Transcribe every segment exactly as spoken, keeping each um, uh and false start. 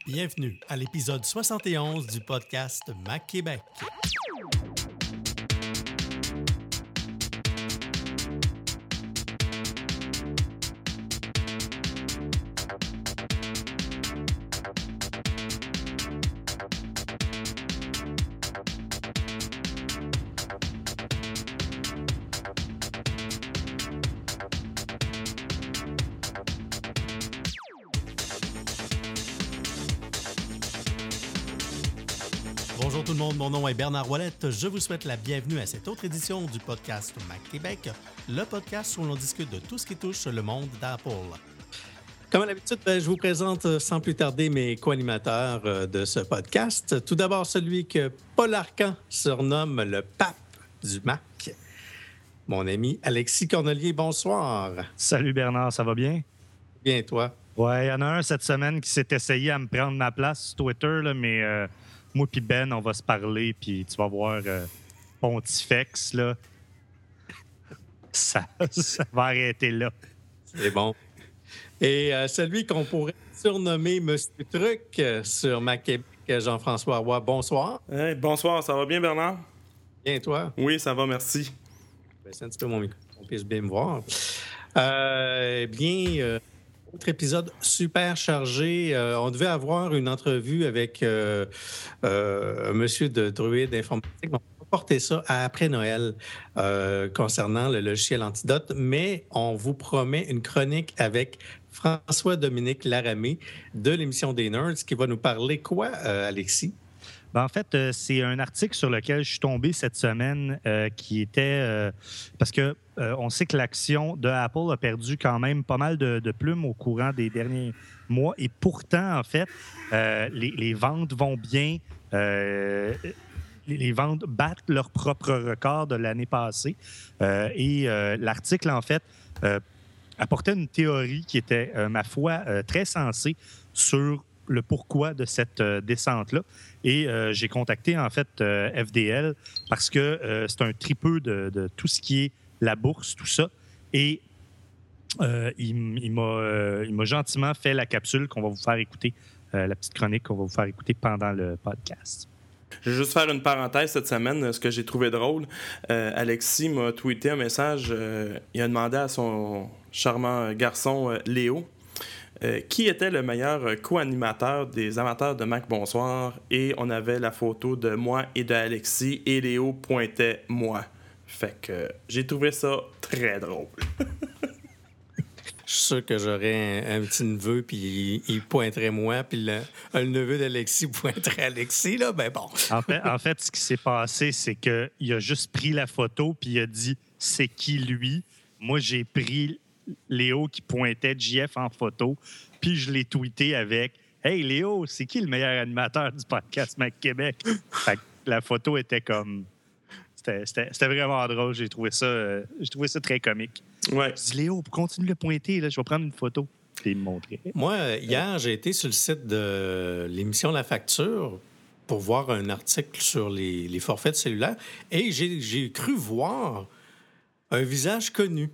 Bienvenue à l'épisode soixante et onze du podcast Mac Québec. Bonjour tout le monde, mon nom est Bernard Ouellette. Je vous souhaite la bienvenue à cette autre édition du podcast Mac Québec, le podcast où l'on discute de tout ce qui touche le monde d'Apple. Comme à l'habitude, je vous présente sans plus tarder mes co-animateurs de ce podcast. Tout d'abord, celui que Paul Arcan surnomme le pape du Mac. Mon ami Alexis Cornelier, bonsoir. Salut Bernard, ça va bien? Bien, toi? Ouais, il y en a un cette semaine qui s'est essayé à me prendre ma place sur Twitter, là, mais euh, moi puis Ben, on va se parler, puis tu vas voir euh, Pontifex, là. Ça, ça va arrêter là. C'est bon. Et euh, celui qu'on pourrait surnommer Monsieur Truc euh, sur Mac Québec, Jean-François Roy, bonsoir. Hey, bonsoir, ça va bien, Bernard? Bien, toi? Oui, ça va, merci. C'est un petit peu mon micro, on puisse bien me voir. Euh, bien, euh, autre épisode super chargé. Euh, on devait avoir une entrevue avec euh, euh, un monsieur de Druide Informatique. On va porter ça à après Noël euh, concernant le logiciel Antidote, mais on vous promet une chronique avec François-Dominique Laramé de l'émission des Nerds qui va nous parler quoi, euh, Alexis? Ben, en fait, euh, c'est un article sur lequel je suis tombé cette semaine euh, qui était... Euh, parce que euh, on sait que l'action de Apple a perdu quand même pas mal de, de plumes au courant des derniers mois. Et pourtant, en fait, euh, les, les ventes vont bien. Euh, les, les ventes battent leur propre record de l'année passée. Euh, et euh, l'article, en fait, euh, apportait une théorie qui était, euh, ma foi, euh, très sensée sur le pourquoi de cette euh, descente-là. Et euh, j'ai contacté, en fait, euh, F D L parce que euh, c'est un tripeux de, de tout ce qui est la bourse, tout ça. Et euh, il, il, m'a, euh, il m'a gentiment fait la capsule qu'on va vous faire écouter, euh, la petite chronique qu'on va vous faire écouter pendant le podcast. Je vais juste faire une parenthèse cette semaine, ce que j'ai trouvé drôle. Euh, Alexis m'a tweeté un message. Euh, il a demandé à son charmant garçon euh, Léo euh, qui était le meilleur co-animateur des amateurs de Mac Bonsoir. Et on avait la photo de moi et de Alexis et Léo pointait moi. Fait que euh, j'ai trouvé ça très drôle. Je suis sûr que j'aurais un, un petit neveu, puis il, il pointerait moi, puis le, le neveu d'Alexis pointerait Alexis, là, ben bon. En fait, en fait, ce qui s'est passé, c'est qu'il a juste pris la photo, puis il a dit « c'est qui lui? » Moi, j'ai pris Léo qui pointait J F en photo, puis je l'ai tweeté avec « Hey Léo, c'est qui le meilleur animateur du podcast Mac Québec? » Fait que la photo était comme... C'était, c'était, c'était vraiment drôle, j'ai trouvé ça, euh, j'ai trouvé ça très comique. Ouais. Je dis, Léo, continue de le pointer, là, je vais prendre une photo. Puis il me montrait. Moi, hier, j'ai été sur le site de l'émission La Facture pour voir un article sur les, les forfaits de cellulaire et j'ai, j'ai cru voir un visage connu.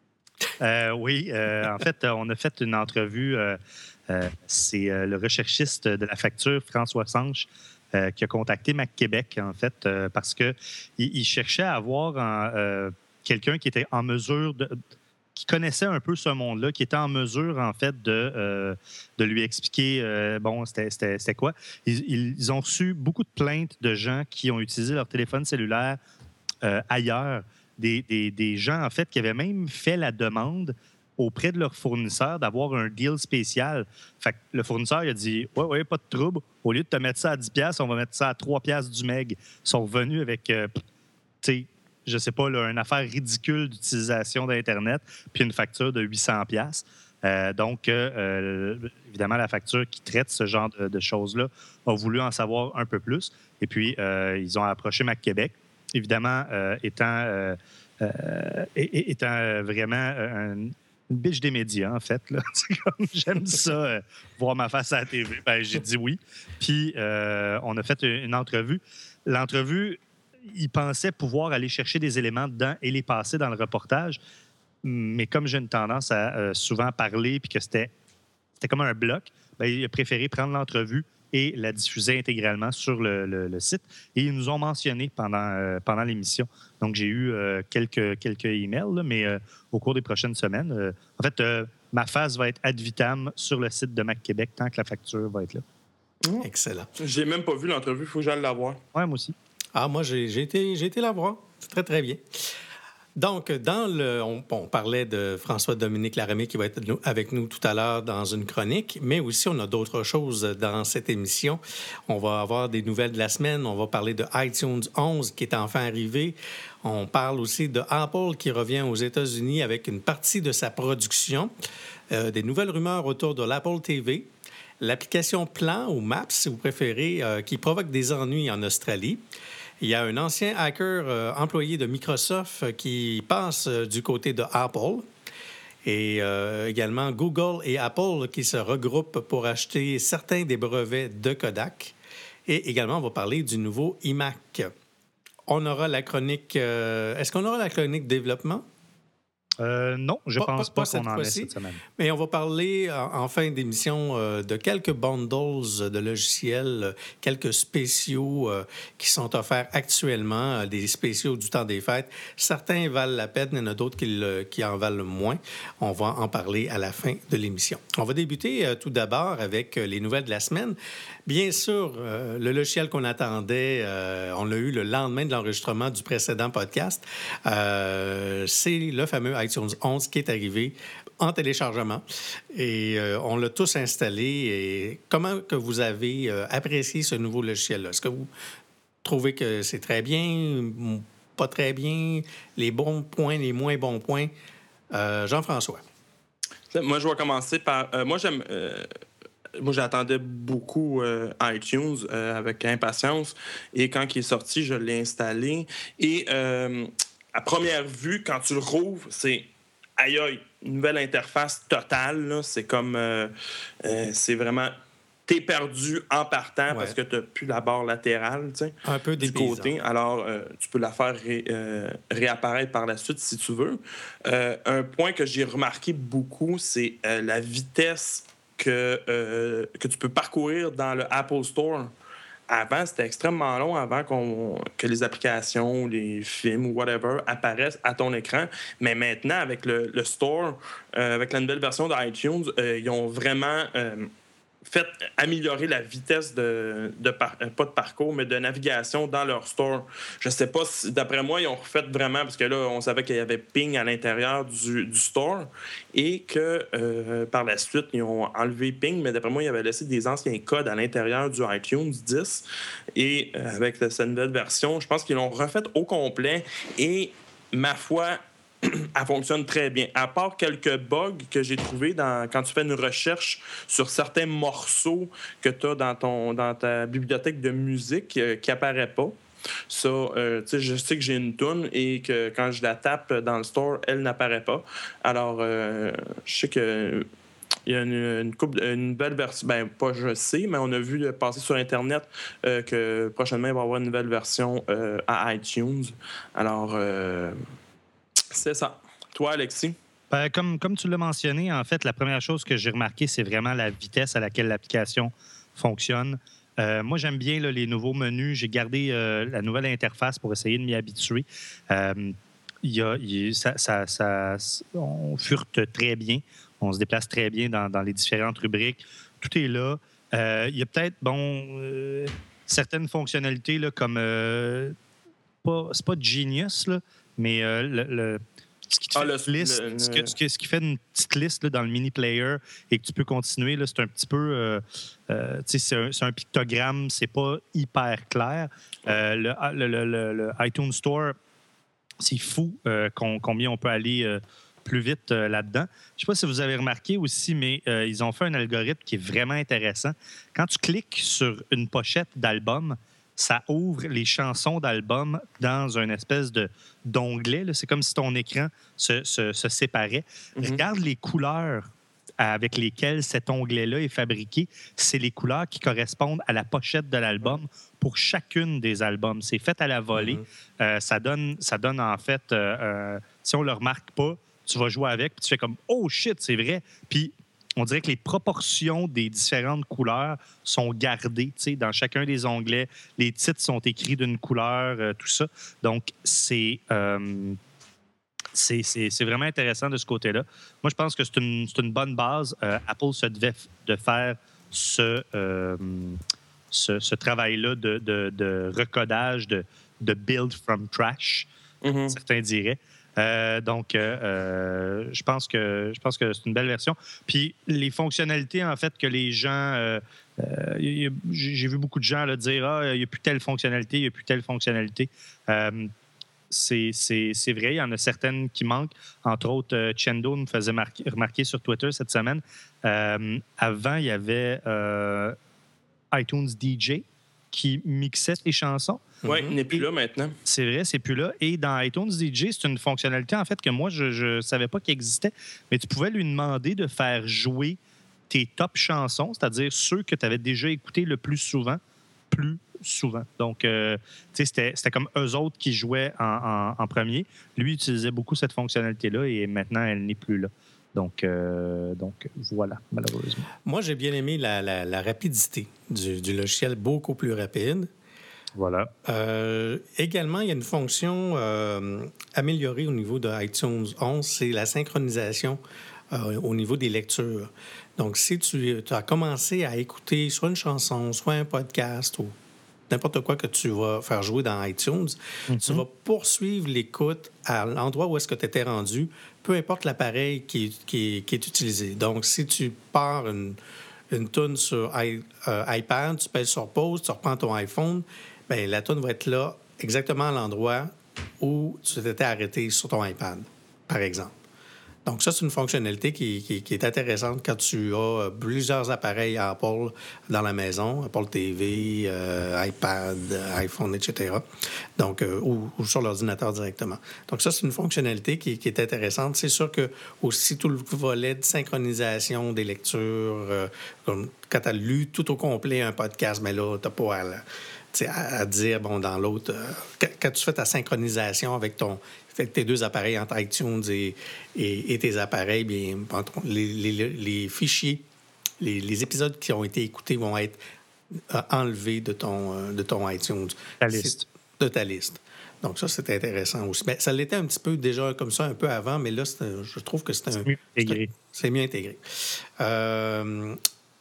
Euh, oui, euh, en fait, on a fait une entrevue. Euh, euh, c'est euh, le recherchiste de La Facture, François Sanche, euh, qui a contacté Mac Québec, en fait, euh, parce qu'il il cherchait à avoir un, euh, quelqu'un qui était en mesure de... qui connaissait un peu ce monde-là, qui était en mesure, en fait, de, euh, de lui expliquer, euh, bon, c'était, c'était, c'était quoi. Ils, ils ont reçu beaucoup de plaintes de gens qui ont utilisé leur téléphone cellulaire euh, ailleurs. Des, des, des gens, en fait, qui avaient même fait la demande auprès de leur fournisseur d'avoir un deal spécial. Fait que le fournisseur, il a dit « Ouais, ouais, pas de trouble. Au lieu de te mettre ça à dix dollars, on va mettre ça à trois dollars du meg. » Ils sont revenus avec, euh, tu sais, je sais pas, là, une affaire ridicule d'utilisation d'Internet, puis une facture de huit cents dollars. Euh, donc, euh, évidemment, la facture qui traite ce genre de, de choses-là a voulu en savoir un peu plus. Et puis, euh, ils ont approché Mac Québec, évidemment, euh, étant, euh, euh, étant vraiment un, une biche des médias, en fait. Là. C'est comme, j'aime ça, euh, voir ma face à la T V. Ben, j'ai dit oui. Puis, euh, on a fait une entrevue. L'entrevue, il pensait pouvoir aller chercher des éléments dedans et les passer dans le reportage. Mais comme j'ai une tendance à euh, souvent parler puis que c'était, c'était comme un bloc, bien, il a préféré prendre l'entrevue et la diffuser intégralement sur le, le, le site. Et ils nous ont mentionné pendant, euh, pendant l'émission. Donc, j'ai eu euh, quelques, quelques emails, là, mais euh, au cours des prochaines semaines. Euh, en fait, euh, ma face va être ad vitam sur le site de Mac Québec tant que la facture va être là. Mmh. Excellent. J'ai même pas vu l'entrevue, il faut que j'aille la voir. Oui, moi aussi. Ah, moi, j'ai, j'ai, été, j'ai été la voir. C'est très, très bien. Donc, dans le, on, on parlait de François-Dominique Laramie qui va être avec nous tout à l'heure dans une chronique, mais aussi on a d'autres choses dans cette émission. On va avoir des nouvelles de la semaine. On va parler de iTunes onze qui est enfin arrivé. On parle aussi de Apple qui revient aux États-Unis avec une partie de sa production. Euh, des nouvelles rumeurs autour de l'Apple T V. L'application Plan ou Maps, si vous préférez, euh, qui provoque des ennuis en Australie. Il y a un ancien hacker euh, employé de Microsoft euh, qui passe euh, du côté de Apple. Et euh, également Google et Apple qui se regroupent pour acheter certains des brevets de Kodak. Et également, on va parler du nouveau iMac. On aura la chronique... Euh, est-ce qu'on aura la chronique développement? Euh, non, je ne pense pas, pas, pas qu'on en ait cette semaine. Mais on va parler en, en fin d'émission euh, de quelques bundles de logiciels, euh, quelques spéciaux euh, qui sont offerts actuellement, euh, des spéciaux du temps des fêtes. Certains valent la peine, il y en a d'autres qui, le, qui en valent moins. On va en parler à la fin de l'émission. On va débuter euh, tout d'abord avec euh, les nouvelles de la semaine. Bien sûr, euh, le logiciel qu'on attendait, euh, on l'a eu le lendemain de l'enregistrement du précédent podcast. Euh, c'est le fameux iTunes onze qui est arrivé en téléchargement. Et euh, on l'a tous installé. Et comment que vous avez euh, apprécié ce nouveau logiciel-là? Est-ce que vous trouvez que c'est très bien, pas très bien, les bons points, les moins bons points? Euh, Jean-François. Moi, je vais commencer par... Euh, moi, j'aime... Euh... Moi, j'attendais beaucoup euh, iTunes euh, avec impatience. Et quand il est sorti, je l'ai installé. Et euh, à première vue, quand tu le rouvres, c'est aïe aïe, une nouvelle interface totale. Là. C'est comme... Euh, euh, c'est vraiment... T'es perdu en partant ouais. parce que t'as plus la barre latérale, tu sais, un peu du côté. Alors, euh, tu peux la faire ré, euh, réapparaître par la suite si tu veux. Euh, un point que j'ai remarqué beaucoup, c'est euh, la vitesse Que, euh, que tu peux parcourir dans le Apple Store. Avant, c'était extrêmement long avant qu'on, que les applications, les films ou whatever apparaissent à ton écran. Mais maintenant, avec le, le Store, euh, avec la nouvelle version d'iTunes, euh, ils ont vraiment... Euh, fait améliorer la vitesse de, de par, pas de parcours, mais de navigation dans leur store. Je sais pas si, d'après moi, ils ont refait vraiment, parce que là, on savait qu'il y avait Ping à l'intérieur du, du store et que euh, par la suite, ils ont enlevé Ping, mais d'après moi, ils avaient laissé des anciens codes à l'intérieur du iTunes dix. Et euh, avec cette nouvelle version, je pense qu'ils l'ont refait au complet et, ma foi, elle fonctionne très bien. À part quelques bugs que j'ai trouvés dans, quand tu fais une recherche sur certains morceaux que tu as dans, ton, dans ta bibliothèque de musique euh, qui n'apparaît pas. Ça, euh, tu sais, je sais que j'ai une toune et que quand je la tape dans le store, elle n'apparaît pas. Alors, euh, je sais que... Il y a une, une, couple, une belle version, ben pas je sais, mais on a vu passer sur Internet euh, que prochainement, il va y avoir une nouvelle version euh, à iTunes. Alors... Euh, c'est ça. Toi, Alexis? Ben, comme, comme tu l'as mentionné, en fait, la première chose que j'ai remarqué, c'est vraiment la vitesse à laquelle l'application fonctionne. Euh, moi, j'aime bien là, les nouveaux menus. J'ai gardé euh, la nouvelle interface pour essayer de m'y habituer. Euh, y a, y, ça, ça, ça, on furte très bien. On se déplace très bien dans, dans les différentes rubriques. Tout est là. Euh, il y a peut-être, bon, euh, certaines fonctionnalités là, comme... Euh, pas, c'est pas Genius, là, mais euh, le, le, ce, qui te ah, fait le, liste, le, le... Ce, que, ce, que, ce qui fait une petite liste là, dans le mini-player et que tu peux continuer, là, c'est un petit peu... Euh, euh, c'est, un, c'est un pictogramme, c'est pas hyper clair. Euh, le, le, le, le iTunes Store, c'est fou euh, combien on peut aller euh, plus vite euh, là-dedans. Je ne sais pas si vous avez remarqué aussi, mais euh, ils ont fait un algorithme qui est vraiment intéressant. Quand tu cliques sur une pochette d'album, ça ouvre les chansons d'album dans une espèce de, d'onglet. Là. C'est comme si ton écran se, se, se séparait. Mm-hmm. Regarde les couleurs avec lesquelles cet onglet-là est fabriqué. C'est les couleurs qui correspondent à la pochette de l'album pour chacune des albums. C'est fait à la volée. Mm-hmm. Euh, ça, donne, ça donne en fait... Euh, euh, si on ne le remarque pas, tu vas jouer avec, puis tu fais comme « Oh shit, c'est vrai! » Puis on dirait que les proportions des différentes couleurs sont gardées. Dans chacun des onglets, les titres sont écrits d'une couleur, euh, tout ça. Donc, c'est, euh, c'est, c'est, c'est vraiment intéressant de ce côté-là. Moi, je pense que c'est une, c'est une bonne base. Euh, Apple se devait f- de faire ce, euh, ce, ce travail-là de, de, de recodage, de, de build from trash, Mm-hmm. certains diraient. Euh, donc, euh, euh, je pense que je pense que c'est une belle version. Puis les fonctionnalités, en fait, que les gens... Euh, euh, y a, j'ai vu beaucoup de gens là, dire « Ah, il n'y a plus telle fonctionnalité, il n'y a plus telle fonctionnalité. Euh, » c'est, c'est, c'est vrai, il y en a certaines qui manquent. Entre autres, euh, Chendo me faisait marquer, remarquer sur Twitter cette semaine. Euh, avant, il y avait euh, iTunes D J qui mixait les chansons. Oui, il n'est plus là maintenant. C'est vrai, c'est plus là. Et dans iTunes D J, c'est une fonctionnalité, en fait, que moi, je ne savais pas qu'elle existait, mais tu pouvais lui demander de faire jouer tes top chansons, c'est-à-dire ceux que tu avais déjà écoutés le plus souvent, plus souvent. Donc, euh, tu sais, c'était, c'était comme eux autres qui jouaient en, en, en premier. Lui utilisait beaucoup cette fonctionnalité-là et maintenant, elle n'est plus là. Donc, euh, donc voilà, malheureusement. Moi, j'ai bien aimé la, la, la rapidité du, du logiciel, beaucoup plus rapide. Voilà. Euh, également, il y a une fonction euh, améliorée au niveau de iTunes onze, c'est la synchronisation euh, au niveau des lectures. Donc, si tu, tu as commencé à écouter soit une chanson, soit un podcast ou n'importe quoi que tu vas faire jouer dans iTunes, mm-hmm. tu vas poursuivre l'écoute à l'endroit où est-ce que tu étais rendu, peu importe l'appareil qui, qui, qui est utilisé. Donc, si tu pars une, une tune sur i, euh, iPad, tu pèses sur pause, tu reprends ton iPhone, bien, la tune va être là, exactement à l'endroit où tu t'étais arrêté sur ton iPad, par exemple. Donc, ça, c'est une fonctionnalité qui, qui, qui est intéressante quand tu as plusieurs appareils Apple dans la maison, Apple T V, euh, iPad, iPhone, et cetera. Donc, euh, ou, ou sur l'ordinateur directement. Donc, ça, c'est une fonctionnalité qui, qui est intéressante. C'est sûr que aussi tout le volet de synchronisation des lectures, euh, comme quand tu as lu tout au complet un podcast, mais là, tu n'as pas à... À, à dire, bon, dans l'autre, euh, quand, quand tu fais ta synchronisation avec ton, avec tes deux appareils entre iTunes et, et, et tes appareils, bien, les, les, les fichiers, les, les épisodes qui ont été écoutés vont être euh, enlevés de ton, euh, de ton iTunes. Ta liste. De ta liste. Donc, ça, c'est intéressant aussi. Bien, ça l'était un petit peu déjà comme ça un peu avant, mais là, je trouve que c'est un... C'est mieux intégré. C'est, c'est mieux intégré. Euh,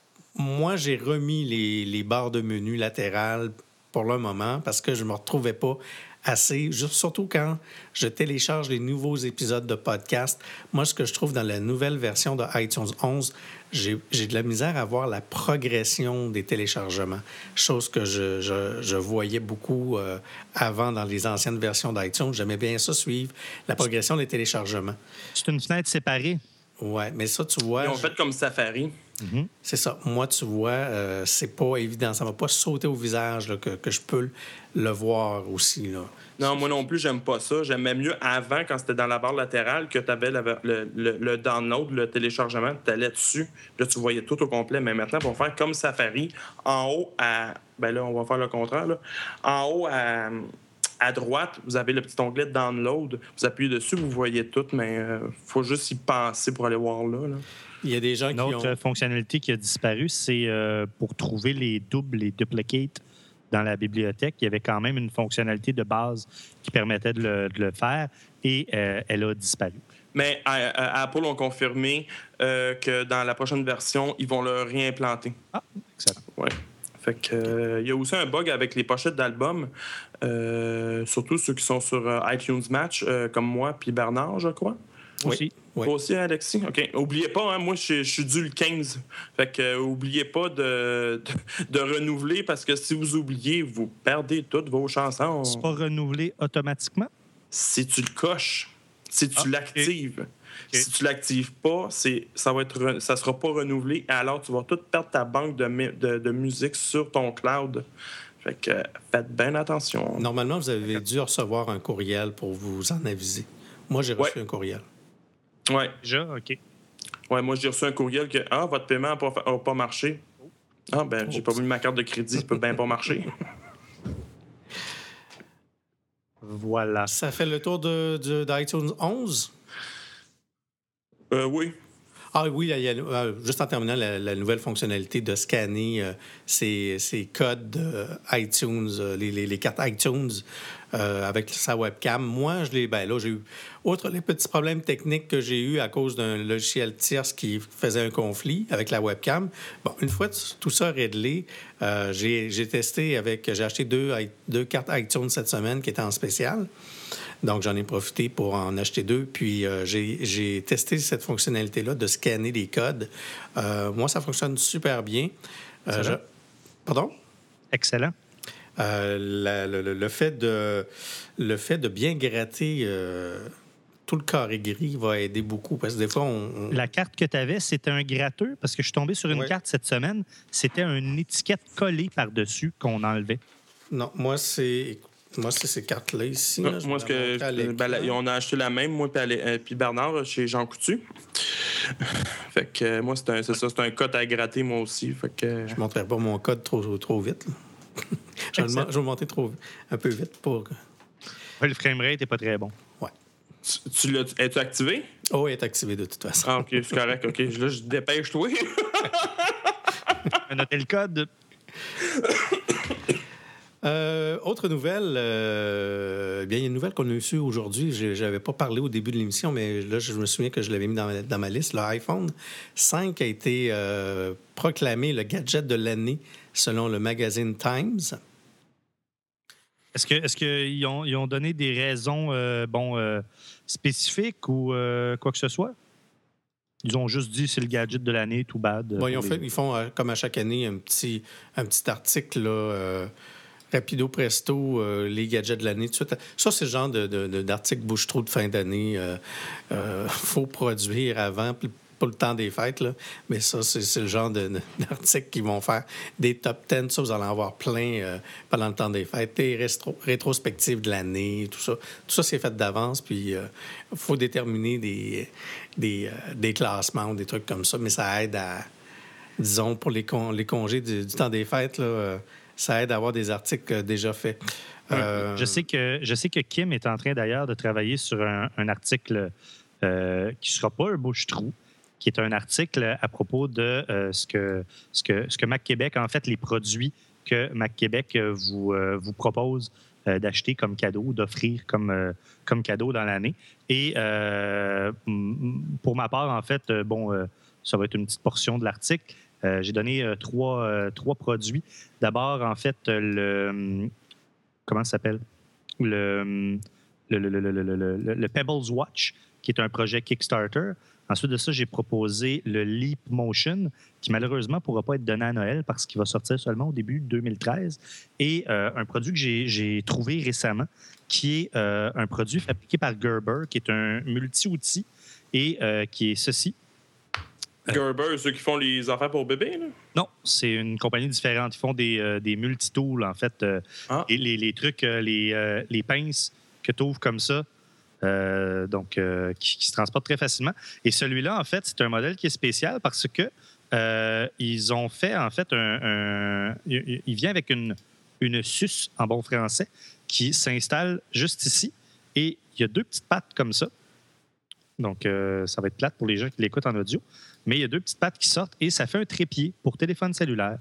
moi, j'ai remis les, les barres de menu latérales pour le moment, parce que je ne me retrouvais pas assez, surtout quand je télécharge les nouveaux épisodes de podcast. Moi, ce que je trouve dans la nouvelle version de iTunes onze, j'ai, j'ai de la misère à voir la progression des téléchargements, chose que je, je, je voyais beaucoup euh, avant dans les anciennes versions d'iTunes. J'aimais bien ça, suivre la progression des téléchargements. C'est une fenêtre séparée. Oui, mais ça, tu vois... Ils ont je... fait comme Safari. Mm-hmm. C'est ça. Moi, tu vois, euh, c'est pas évident. Ça ne va pas sauter au visage là, que, que je peux le voir aussi. Là. Non, moi non plus, j'aime pas ça. J'aimais mieux avant, quand c'était dans la barre latérale, que tu avais le, le, le download, le téléchargement, tu allais dessus. Là, tu voyais tout au complet. Mais maintenant, pour faire comme Safari, en haut à... Ben là, on va faire le contraire. Là. En haut à... À droite, vous avez le petit onglet de download. Vous appuyez dessus, vous voyez tout, mais il euh, faut juste y penser pour aller voir là, là. Il y a des gens Une qui autre ont... fonctionnalité qui a disparu, c'est euh, pour trouver les doubles, les duplicates dans la bibliothèque. Il y avait quand même une fonctionnalité de base qui permettait de le, de le faire et euh, elle a disparu. Mais à, à Apple ont confirmé euh, que dans la prochaine version, ils vont le réimplanter. Ah, excellent. Ouais. Fait que, euh, il y a aussi un bug avec les pochettes d'albums, euh, surtout ceux qui sont sur euh, iTunes Match, euh, comme moi puis Bernard, je crois. Oui. Aussi. Oui. Toi aussi, Alexis? OK. Oubliez pas, hein, moi, je, je suis dû le quinze. Fait que, euh, oubliez pas de, de, de renouveler, parce que si vous oubliez, vous perdez toutes vos chansons. C'est pas renouvelé automatiquement? Si tu le coches, si tu ah, l'actives. Okay. Okay. Si tu ne l'actives pas, c'est, ça ne sera pas renouvelé. Alors, tu vas tout perdre ta banque de, de, de musique sur ton cloud. Fait que euh, faites bien attention. Normalement, vous avez dû recevoir un courriel pour vous en aviser. Moi, j'ai reçu ouais. un courriel. Oui. Déjà, OK. Oui, moi, j'ai reçu un courriel que ah, votre paiement n'a pas, a pas marché. Ah, ben, oh, j'ai pas mis ma carte de crédit, ça peut bien pas marcher. Voilà. Ça fait le tour de, de, d'iTunes onze? Euh, oui. Ah oui, il y a, euh, juste en terminant, la, la nouvelle fonctionnalité de scanner euh, ces, ces codes euh, iTunes, euh, les, les, les cartes iTunes euh, avec sa webcam. Moi, je l'ai. Ben là, j'ai eu. Outre les petits problèmes techniques que j'ai eus à cause d'un logiciel tierce qui faisait un conflit avec la webcam, bon, une fois tout ça réglé, euh, j'ai, j'ai testé avec. J'ai acheté deux, deux cartes iTunes cette semaine qui étaient en spécial. Donc, j'en ai profité pour en acheter deux. Puis, euh, j'ai, j'ai testé cette fonctionnalité-là de scanner les codes. Euh, moi, ça fonctionne super bien. Euh, je... Pardon? Excellent. Euh, la, le, le, fait de, le fait de bien gratter euh, tout le carré gris va aider beaucoup. Parce que des fois, on... on... La carte que tu avais, c'était un gratteux? Parce que je suis tombé sur une ouais. carte cette semaine. C'était une étiquette collée par-dessus qu'on enlevait. Non, moi, c'est... Moi, c'est ces cartes-là ici. Non, Là, moi, ce que, ben, là, on a acheté la même, moi et Bernard, chez Jean Coutu. Fait que euh, moi, c'est, un, c'est ça, c'est un code à gratter, moi aussi. Fait que... Je ne montrerai pas mon code trop, trop vite. je, vais le, je vais le monter trop, un peu vite pour... Ouais, le framerate n'est pas très bon. Ouais. Tu, tu l'as, es-tu activé? Oh, il est activé de toute façon. Ah, OK, c'est correct. OK, là, je dépêche-toi. Notez le code. Euh, autre nouvelle, euh, bien, il y a une nouvelle qu'on a reçue aujourd'hui. Je n'avais pas parlé au début de l'émission, mais là, je me souviens que je l'avais mis dans ma, dans ma liste. Le iPhone cinq a été euh, proclamé le gadget de l'année selon le magazine Times. Est-ce que est-ce qu'ils ont, ils ont donné des raisons euh, bon, euh, spécifiques ou euh, quoi que ce soit? Ils ont juste dit c'est le gadget de l'année, tout bad. Bon, ils, ont les... fait, ils font, euh, comme à chaque année, un petit, un petit article là, euh, rapido presto, euh, les gadgets de l'année. Tout de suite. Ça, c'est le genre de, de, de, d'article bouche-trou de fin d'année. Il euh, euh, faut produire avant, pas le temps des fêtes, là. Mais ça, c'est, c'est le genre de, de, d'articles qui vont faire des top dix. Ça, vous allez en avoir plein euh, pendant le temps des fêtes. Des rétro, rétrospectives de l'année, tout ça. Tout ça, c'est fait d'avance. Puis, il euh, faut déterminer des, des, euh, des classements ou des trucs comme ça. Mais ça aide à, disons, pour les, con, les congés du, du temps des fêtes, là, euh, ça aide à avoir des articles déjà faits. Euh... Je, sais que, je sais que Kim est en train d'ailleurs de travailler sur un, un article euh, qui ne sera pas un bouche-trou, qui est un article à propos de euh, ce, que, ce, que, ce que Mac Québec, en fait, les produits que Mac Québec vous, euh, vous propose euh, d'acheter comme cadeau, d'offrir comme, euh, comme cadeau dans l'année. Et euh, pour ma part, en fait, euh, bon, euh, ça va être une petite portion de l'article. Euh, j'ai donné euh, trois, euh, trois produits. D'abord, en fait, le... Comment ça s'appelle? Le, le, le, le, le, le, le, le Pebbles Watch, qui est un projet Kickstarter. Ensuite de ça, j'ai proposé le Leap Motion, qui malheureusement ne pourra pas être donné à Noël parce qu'il va sortir seulement au début de deux mille treize. Et euh, un produit que j'ai, j'ai trouvé récemment, qui est euh, un produit fabriqué par Gerber, qui est un multi-outil et euh, qui est ceci. Gerber, ceux qui font les affaires pour bébés, là? Non, c'est une compagnie différente. Ils font des, euh, des multi-tools, en fait. Euh, ah. Et les, les trucs, euh, les, euh, les pinces que tu ouvres comme ça, euh, donc euh, qui, qui se transportent très facilement. Et celui-là, en fait, c'est un modèle qui est spécial parce que euh, ils ont fait, en fait, un... un il, il vient avec une, une suce, en bon français, qui s'installe juste ici. Et il y a deux petites pattes comme ça. Donc, euh, ça va être plate pour les gens qui l'écoutent en audio. Mais il y a deux petites pattes qui sortent et ça fait un trépied pour téléphone cellulaire.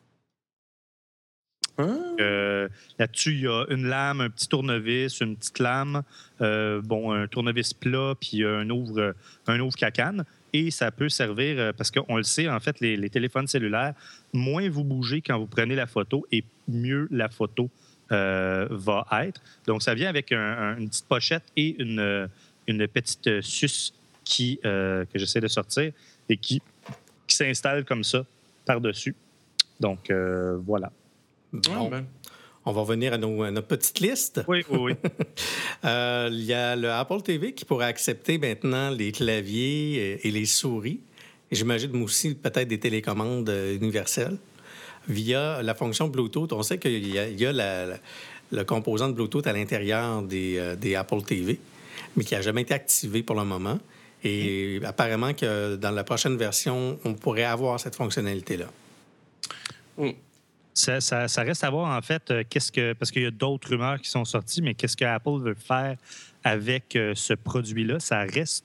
Ah. Euh, là-dessus, il y a une lame, un petit tournevis, une petite lame, euh, bon, un tournevis plat, puis un ouvre, un ouvre cacane. Et ça peut servir, parce qu'on le sait, en fait, les, les téléphones cellulaires, moins vous bougez quand vous prenez la photo et mieux la photo euh, va être. Donc, ça vient avec un, un, une petite pochette et une, une petite suce qui, euh, que j'essaie de sortir et qui, qui s'installe comme ça par-dessus. Donc, euh, voilà. Bon. Ben. On va revenir à, nos, à notre petite liste. Oui, oui, oui. euh, il y a le Apple T V qui pourra accepter maintenant les claviers et les souris. Et j'imagine aussi peut-être des télécommandes universelles via la fonction Bluetooth. On sait qu'il y a, il y a la, la, le composant de Bluetooth à l'intérieur des, euh, des Apple T V, mais qui n'a jamais été activé pour le moment. Et mmh. apparemment que dans la prochaine version, on pourrait avoir cette fonctionnalité-là. Mmh. Ça, ça, ça reste à voir, en fait, euh, qu'est-ce que, parce qu'il y a d'autres rumeurs qui sont sorties, mais qu'est-ce que Apple veut faire avec euh, ce produit-là? Ça reste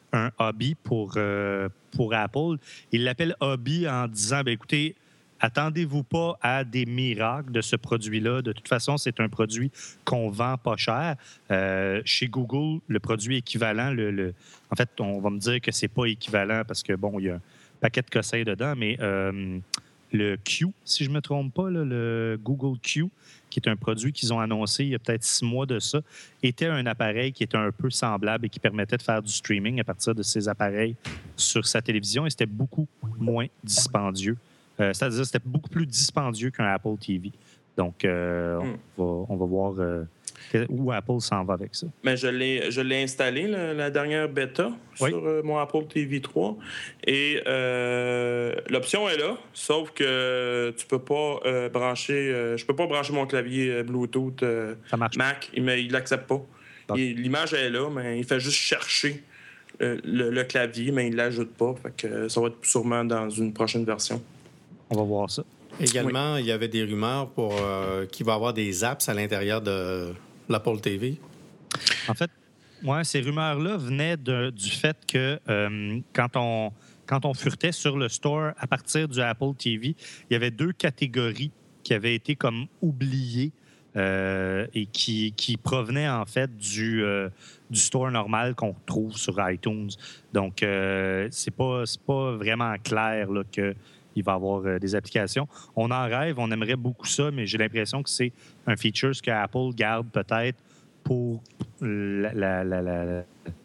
un hobby pour, euh, pour Apple. Il l'appelle hobby en disant, bien, écoutez, attendez-vous pas à des miracles de ce produit-là. De toute façon, c'est un produit qu'on vend pas cher. Euh, chez Google, le produit équivalent, le, le... en fait, on va me dire que c'est pas équivalent parce que, bon, il y a un paquet de cossins dedans, mais euh, le Q, si je me trompe pas, là, le Google Q, qui est un produit qu'ils ont annoncé il y a peut-être six mois de ça, était un appareil qui était un peu semblable et qui permettait de faire du streaming à partir de ces appareils sur sa télévision et c'était beaucoup moins dispendieux. Euh, c'est-à-dire que c'était beaucoup plus dispendieux qu'un Apple T V. Donc, euh, mm. on, va, on va voir euh, où Apple s'en va avec ça. Mais je l'ai, je l'ai installé, la, la dernière bêta, oui. sur euh, mon Apple T V trois. Et euh, l'option est là, sauf que tu peux pas euh, brancher... Euh, je peux pas brancher mon clavier euh, Bluetooth euh, Mac. Il ne l'accepte pas. Il, l'image est là, mais il fait juste chercher euh, le, le clavier, mais il ne l'ajoute pas. Fait que ça va être sûrement dans une prochaine version. On va voir ça. Également, oui. il y avait des rumeurs pour euh, qu'il va y avoir des apps à l'intérieur de l'Apple T V. En fait, ouais, ces rumeurs-là venaient de, du fait que euh, quand, on, quand on furetait sur le store à partir du Apple T V, il y avait deux catégories qui avaient été comme oubliées euh, et qui, qui provenaient en fait du, euh, du store normal qu'on retrouve sur iTunes. Donc, euh, c'est pas, c'est pas vraiment clair là, que il va y avoir euh, des applications. On en rêve, on aimerait beaucoup ça, mais j'ai l'impression que c'est un feature que Apple garde peut-être pour la, la, la, la, la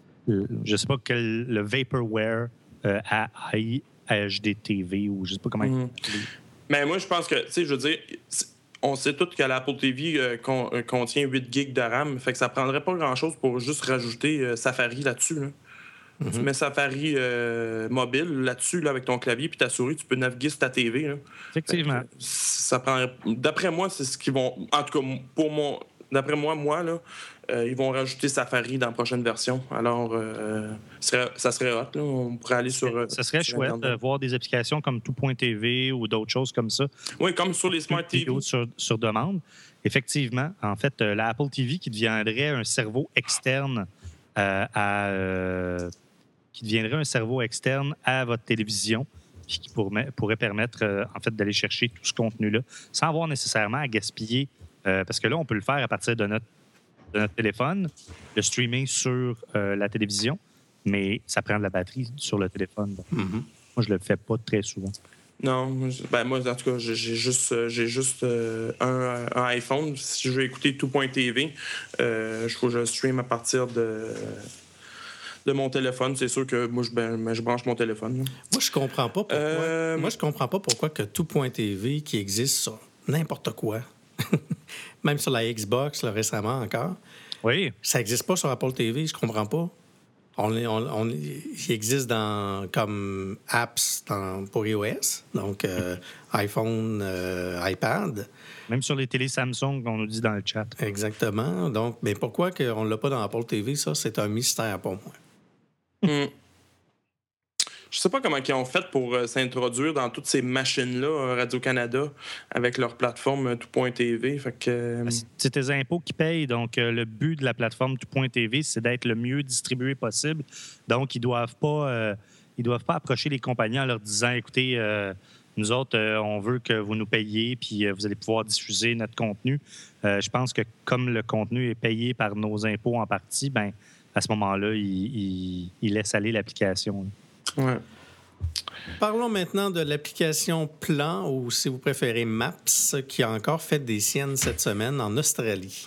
je sais pas quel le vaporware euh, à H D T V ou je sais pas comment. Mm. Mais moi je pense que tu sais je veux dire on sait tous que l'Apple T V euh, con, euh, contient huit gigs de RAM, fait que ça prendrait pas grand-chose pour juste rajouter euh, Safari là-dessus là. Mm-hmm. Tu mets Safari euh, mobile là-dessus, là, avec ton clavier puis ta souris, tu peux naviguer sur ta T V. Là. Effectivement. Ça prendrait... D'après moi, c'est ce qu'ils vont... En tout cas, pour mon... D'après moi, moi, là, euh, ils vont rajouter Safari dans la prochaine version. Alors, euh, ça, serait... ça serait hot. Là. On pourrait aller sur... Euh, ça serait sur chouette de voir des applications comme Tout.tv ou d'autres choses comme ça. Oui, comme sur les Smart T V. Sur, sur demande. Effectivement, en fait, euh, la Apple T V qui deviendrait un cerveau externe euh, à... Euh, qui deviendrait un cerveau externe à votre télévision puis qui pourrait, pourrait permettre euh, en fait d'aller chercher tout ce contenu-là sans avoir nécessairement à gaspiller euh, parce que là, on peut le faire à partir de notre, de notre téléphone, le streaming sur euh, la télévision, mais ça prend de la batterie sur le téléphone. Donc, mm-hmm. Moi, je le fais pas très souvent. Non, ben moi, en tout cas, j'ai juste, j'ai juste euh, un, un iPhone. Si je veux écouter Tout.tv, euh, je faut que je stream à partir de... de mon téléphone, c'est sûr que moi, je, ben, je branche mon téléphone. Là. Moi, je comprends pas pourquoi. Euh... Moi, je comprends pas pourquoi que Tout.tv qui existe sur n'importe quoi, même sur la Xbox, là, récemment encore, oui. ça n'existe pas sur Apple T V, je comprends pas. On, on, on, il existe dans, comme apps dans, pour iOS, donc euh, iPhone, euh, iPad. Même sur les télés Samsung, on nous dit dans le chat. Exactement. Donc, mais pourquoi on ne l'a pas dans Apple T V, ça, c'est un mystère pour moi. Mm. Je sais pas comment ils ont fait pour euh, s'introduire dans toutes ces machines-là, euh, Radio-Canada, avec leur plateforme euh, Tout.tv. Fait que, euh... C'est tes impôts qui payent. Donc, euh, le but de la plateforme Tout.tv, c'est d'être le mieux distribué possible. Donc, ils doivent pas, euh, ils doivent pas approcher les compagnies en leur disant, écoutez, euh, nous autres, euh, on veut que vous nous payiez, puis euh, vous allez pouvoir diffuser notre contenu. Euh, je pense que comme le contenu est payé par nos impôts en partie, ben à ce moment-là, il, il, il laisse aller l'application. Ouais. Parlons maintenant de l'application Plan, ou si vous préférez Maps, qui a encore fait des siennes cette semaine en Australie.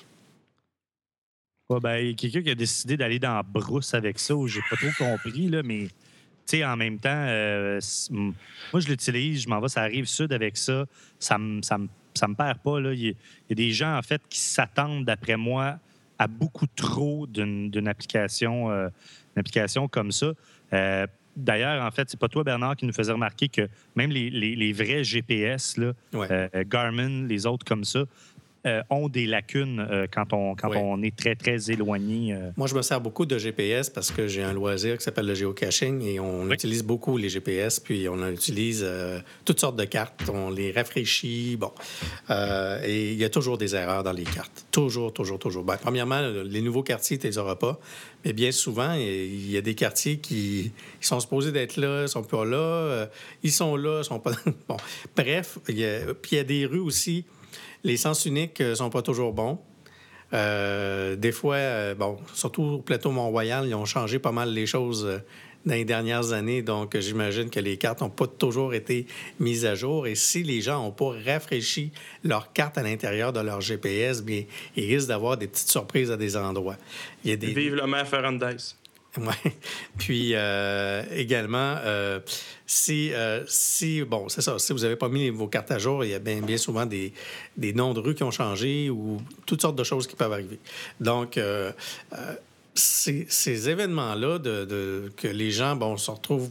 Ouais, ben, il y a quelqu'un qui a décidé d'aller dans la brousse avec ça, où j'ai pas trop compris, là, mais tu sais, en même temps, euh, moi, je l'utilise, je m'en vais, ça arrive sud avec ça, ça me ça me, ça me perd pas. Là. Il y a, il y a des gens, en fait, qui s'attendent, d'après moi, à beaucoup trop d'une, d'une application, euh, une application comme ça. Euh, d'ailleurs, en fait, c'est pas toi, Bernard, qui nous faisait remarquer que même les, les, les vrais G P S, là, ouais. euh, Garmin, les autres comme ça, euh, ont des lacunes euh, quand, on, quand Oui. on est très, très éloigné. Euh... Moi, je me sers beaucoup de G P S parce que j'ai un loisir qui s'appelle le géocaching et on Oui. utilise beaucoup les G P S, puis on utilise euh, toutes sortes de cartes, on les rafraîchit, bon. Euh, et il y a toujours des erreurs dans les cartes. Toujours, toujours, toujours. Ben, premièrement, les nouveaux quartiers, tu les auras pas, mais bien souvent, il y a des quartiers qui ils sont supposés d'être là, ils sont pas là, euh, ils sont là, ils sont pas... bon, bref, il y a... puis il y a des rues aussi, les sens uniques ne sont pas toujours bons. Euh, des fois, euh, bon, surtout au plateau Mont-Royal, ils ont changé pas mal les choses euh, dans les dernières années. Donc, j'imagine que les cartes n'ont pas toujours été mises à jour. Et si les gens n'ont pas rafraîchi leurs cartes à l'intérieur de leur G P S, bien, ils risquent d'avoir des petites surprises à des endroits. Il y a des... Vive le maire Ferrandez. Oui. Puis euh, également, euh, si, euh, si, bon, c'est ça, si vous n'avez pas mis vos cartes à jour, il y a bien, bien souvent des, des noms de rues qui ont changé ou toutes sortes de choses qui peuvent arriver. Donc, euh, euh, ces, ces événements-là, de, de, que les gens, bon, se retrouvent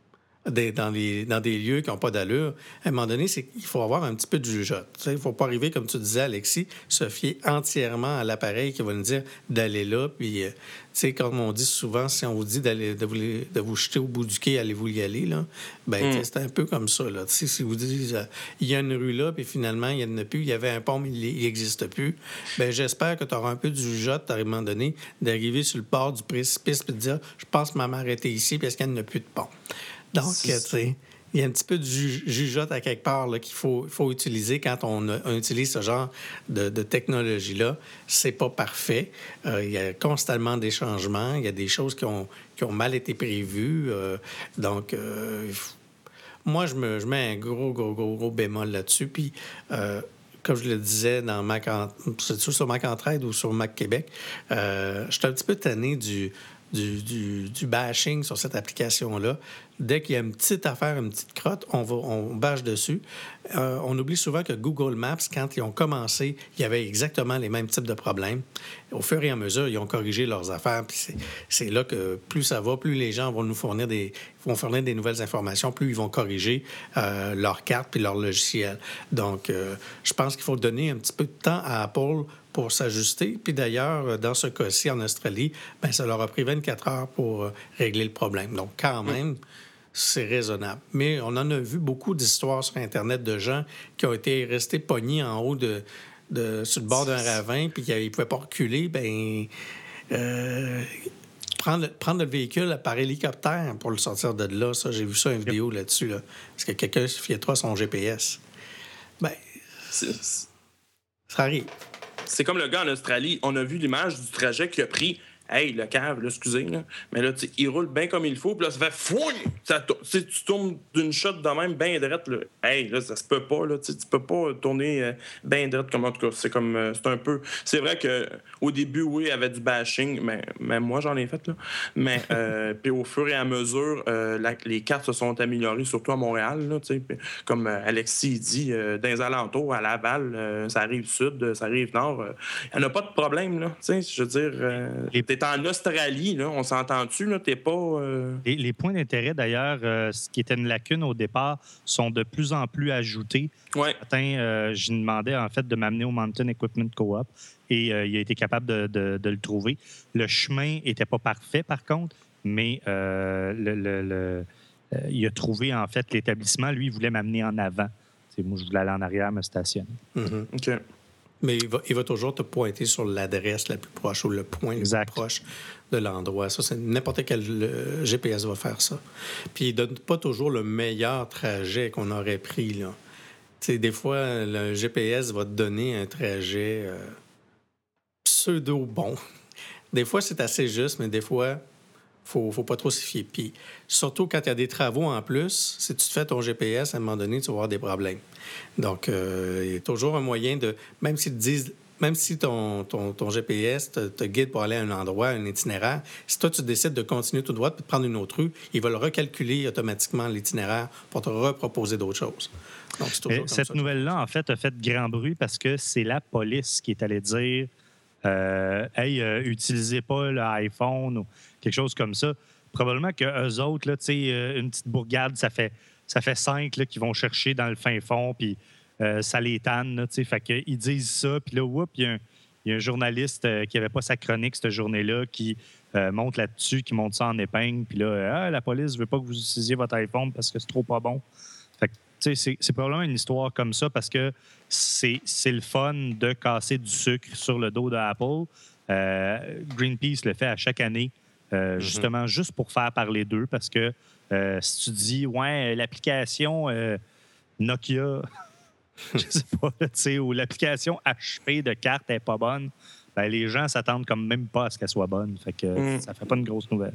Des, dans, les, dans des lieux qui n'ont pas d'allure, à un moment donné, c'est qu'il faut avoir un petit peu de jugeote. Il ne faut pas arriver, comme tu disais, Alexis, se fier entièrement à l'appareil qui va nous dire d'aller là. Puis, euh, tu sais, comme on dit souvent, si on vous dit d'aller, de, vous, de vous jeter au bout du quai, allez-vous y aller, là? Ben, mm. c'est un peu comme ça, là. Si vous dites, euh, il y a une rue là, puis finalement, il n'y en a plus, il y avait un pont, mais il n'existe plus, ben j'espère que tu auras un peu de jugeote, à un moment donné, d'arriver sur le bord du précipice et de dire, je pense m'arrêter ici parce qu'il n'y en a plus de pont. Donc, tu sais, il y a un petit peu de ju- jugeote à quelque part là, qu'il faut, faut utiliser quand on, a, on utilise ce genre de, de technologie-là. C'est pas parfait. Euh, il y a constamment des changements. Il y a des choses qui ont, qui ont mal été prévues. Euh, donc, euh, moi, je, me, je mets un gros, gros, gros, gros bémol là-dessus. Puis, euh, comme je le disais dans Mac en... sur Mac Entraide ou sur Mac Québec, euh, je suis un petit peu tanné du... Du, du, du bashing sur cette application-là. Dès qu'il y a une petite affaire, une petite crotte, on, va, on bâche dessus. Euh, on oublie souvent que Google Maps, quand ils ont commencé, il y avait exactement les mêmes types de problèmes. Au fur et à mesure, ils ont corrigé leurs affaires. Puis c'est, c'est là que plus ça va, plus les gens vont nous fournir des, vont fournir des nouvelles informations, plus ils vont corriger euh, leurs cartes puis leur logiciel. Donc, euh, je pense qu'il faut donner un petit peu de temps à Apple pour s'ajuster. Puis d'ailleurs, dans ce cas-ci, en Australie, bien, ça leur a pris vingt-quatre heures pour euh, régler le problème. Donc, quand même, c'est raisonnable. Mais on en a vu beaucoup d'histoires sur Internet de gens qui ont été restés pognés en haut de, de sur le bord d'un ravin puis qui ne pouvaient pas reculer. Bien, euh, prendre, prendre le véhicule par hélicoptère pour le sortir de là, ça, j'ai vu ça, une vidéo là-dessus, là, parce que quelqu'un se fiait trop à son G P S. Bien, c'est... ça arrive. C'est comme le gars en Australie. On a vu l'image du trajet qu'il a pris. Hey, le cave, là, excusez, là. Mais là, il roule bien comme il faut, puis là, ça fait fouille! Ça tourne. Tu tournes d'une shot de même, bien drette, là. Hey, là, ça se peut pas, là. Tu peux pas tourner euh, bien drette, comme en tout cas. C'est comme. Euh, c'est un peu. C'est vrai qu'au début, oui, il y avait du bashing, mais même moi, j'en ai fait, là. Mais, euh, puis au fur et à mesure, euh, la, les cartes se sont améliorées, surtout à Montréal, là, tu sais. Comme euh, Alexis dit, euh, dans les alentours, à Laval, euh, ça arrive sud, ça arrive nord. Il n'y en a pas de problème, là. Tu sais, je veux dire. Euh, les... T'es en Australie, là, on s'entend-tu, là, t'es pas... Euh... Les, les points d'intérêt, d'ailleurs, euh, ce qui était une lacune au départ, sont de plus en plus ajoutés. Ouais. Ce matin, euh, je demandais, en fait, de m'amener au Mountain Equipment Co-op et euh, il a été capable de, de, de le trouver. Le chemin n'était pas parfait, par contre, mais euh, le, le, le, euh, il a trouvé, en fait, l'établissement. Lui, il voulait m'amener en avant. T'sais, moi, je voulais aller en arrière, me stationner. Mm-hmm. OK. Mais il va, il va toujours te pointer sur l'adresse la plus proche ou le point exact. Le plus proche de l'endroit. Ça, c'est n'importe quel le G P S va faire ça. Puis il ne donne pas toujours le meilleur trajet qu'on aurait pris, là. Tu sais, des fois, le G P S va te donner un trajet euh, pseudo-bon. Des fois, c'est assez juste, mais des fois, il ne faut pas trop s'y fier. Puis surtout quand il y a des travaux en plus, si tu te fais ton G P S, à un moment donné, tu vas avoir des problèmes. Donc, euh, il y a toujours un moyen de... Même s'ils te disent... Même si ton, ton, ton G P S te, te guide pour aller à un endroit, un itinéraire, si toi, tu décides de continuer tout droit et de prendre une autre rue, il va le recalculer automatiquement, l'itinéraire, pour te reproposer d'autres choses. Donc, c'est toujours comme cette ça. nouvelle-là, en fait, a fait grand bruit parce que c'est la police qui est allée dire euh, « Hey, euh, utilisez pas l'iPhone » ou quelque chose comme ça. Probablement qu'eux autres, là, une petite bourgade, ça fait, ça fait cinq là, qui vont chercher dans le fin fond, puis euh, ça les tanne. Là, fait qu'ils disent ça, puis là, whoop, il y a un, il y a un journaliste euh, qui n'avait pas sa chronique cette journée-là qui euh, monte là-dessus, qui monte ça en épingle, puis là, euh, ah, la police ne veut pas que vous utilisiez votre iPhone parce que c'est trop pas bon. Fait que, c'est, c'est probablement une histoire comme ça parce que c'est, c'est le fun de casser du sucre sur le dos d'Apple. Euh, Greenpeace le fait à chaque année, euh, mm-hmm. justement, juste pour faire parler d'eux parce que euh, si tu dis, ouais, l'application euh, Nokia, je sais pas, tu sais, ou l'application H P de carte n'est pas bonne, ben, les gens s'attendent comme même pas à ce qu'elle soit bonne. Fait que mm. ça fait pas une grosse nouvelle.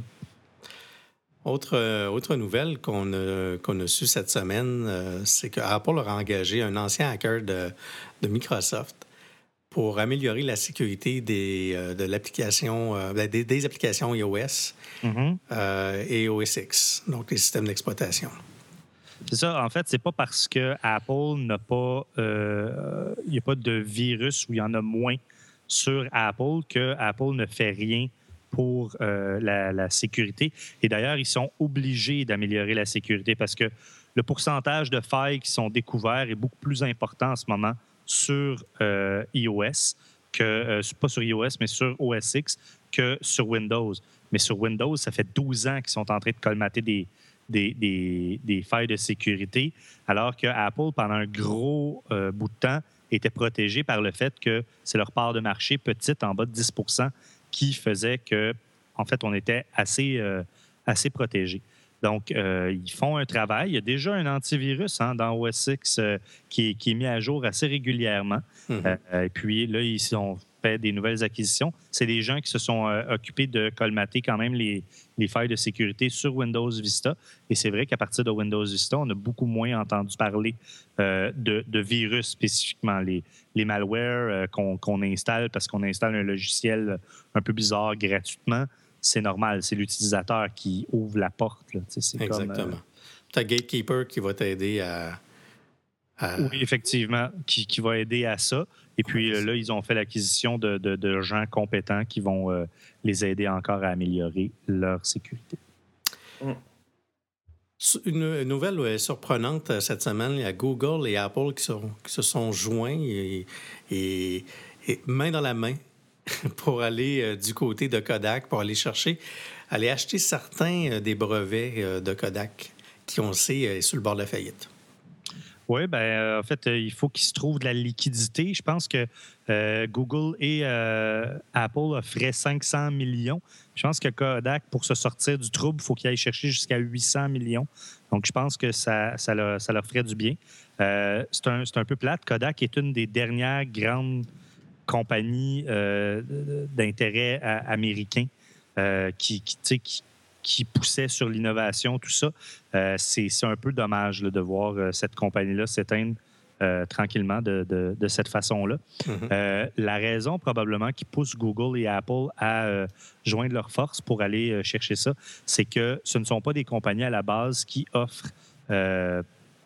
Autre, euh, autre nouvelle qu'on a, qu'on a su cette semaine, euh, c'est qu'Apple a engagé un ancien hacker de, de Microsoft pour améliorer la sécurité des, euh, de l'application, euh, des, des applications iOS mm-hmm. euh, et O S X, donc les systèmes d'exploitation. C'est ça. En fait, c'est pas parce que Apple n'a pas, euh, il n'y a pas de virus ou il y en a moins sur Apple que Apple ne fait rien pour euh, la, la sécurité. Et d'ailleurs, ils sont obligés d'améliorer la sécurité parce que le pourcentage de failles qui sont découverts est beaucoup plus important en ce moment sur euh, iOS, que, euh, pas sur iOS, mais sur O S X, que sur Windows. Mais sur Windows, ça fait douze ans qu'ils sont en train de colmater des, des, des, des failles de sécurité, alors que Apple, pendant un gros euh, bout de temps, était protégé par le fait que c'est leur part de marché petite, en bas de dix pour cent, qui faisait que, en fait, on était assez, euh, assez protégés. Donc, euh, ils font un travail. Il y a déjà un antivirus hein, dans O S X euh, qui, est, qui est mis à jour assez régulièrement. Mm-hmm. Euh, et puis là, ils ont fait des nouvelles acquisitions. C'est des gens qui se sont euh, occupés de colmater quand même les, les failles de sécurité sur Windows Vista. Et c'est vrai qu'à partir de Windows Vista, on a beaucoup moins entendu parler euh, de, de virus spécifiquement. Les, les malwares euh, qu'on, qu'on installe parce qu'on installe un logiciel un peu bizarre gratuitement, c'est normal. C'est l'utilisateur qui ouvre la porte. Là. C'est Exactement. Comme, euh... tu as Gatekeeper qui va t'aider à... à... Oui, effectivement, qui, qui va aider à ça. Et puis oui, là, ils ont fait l'acquisition de, de, de gens compétents qui vont euh, les aider encore à améliorer leur sécurité. Une nouvelle surprenante cette semaine, il y a Google et Apple qui, sont, qui se sont joints et, et, et main dans la main pour aller euh, du côté de Kodak, pour aller chercher, aller acheter certains euh, des brevets euh, de Kodak qui, on le sait, est sur le bord de la faillite. Oui, bien, euh, en fait, euh, il faut qu'il se trouve de la liquidité. Je pense que euh, Google et euh, Apple offraient cinq cents millions. Je pense que Kodak, pour se sortir du trouble, il faut qu'il aille chercher jusqu'à huit cents millions. Donc, je pense que ça, ça, leur, ça leur ferait du bien. Euh, c'est, un, c'est un peu plate. Kodak est une des dernières grandes compagnies euh, d'intérêt américain euh, qui, qui, tu sais, qui qui poussait sur l'innovation, tout ça. Euh, c'est, c'est un peu dommage là, de voir euh, cette compagnie-là s'éteindre euh, tranquillement de, de, de cette façon-là. Mm-hmm. Euh, la raison probablement qui pousse Google et Apple à euh, joindre leurs forces pour aller euh, chercher ça, c'est que ce ne sont pas des compagnies à la base qui offrent euh,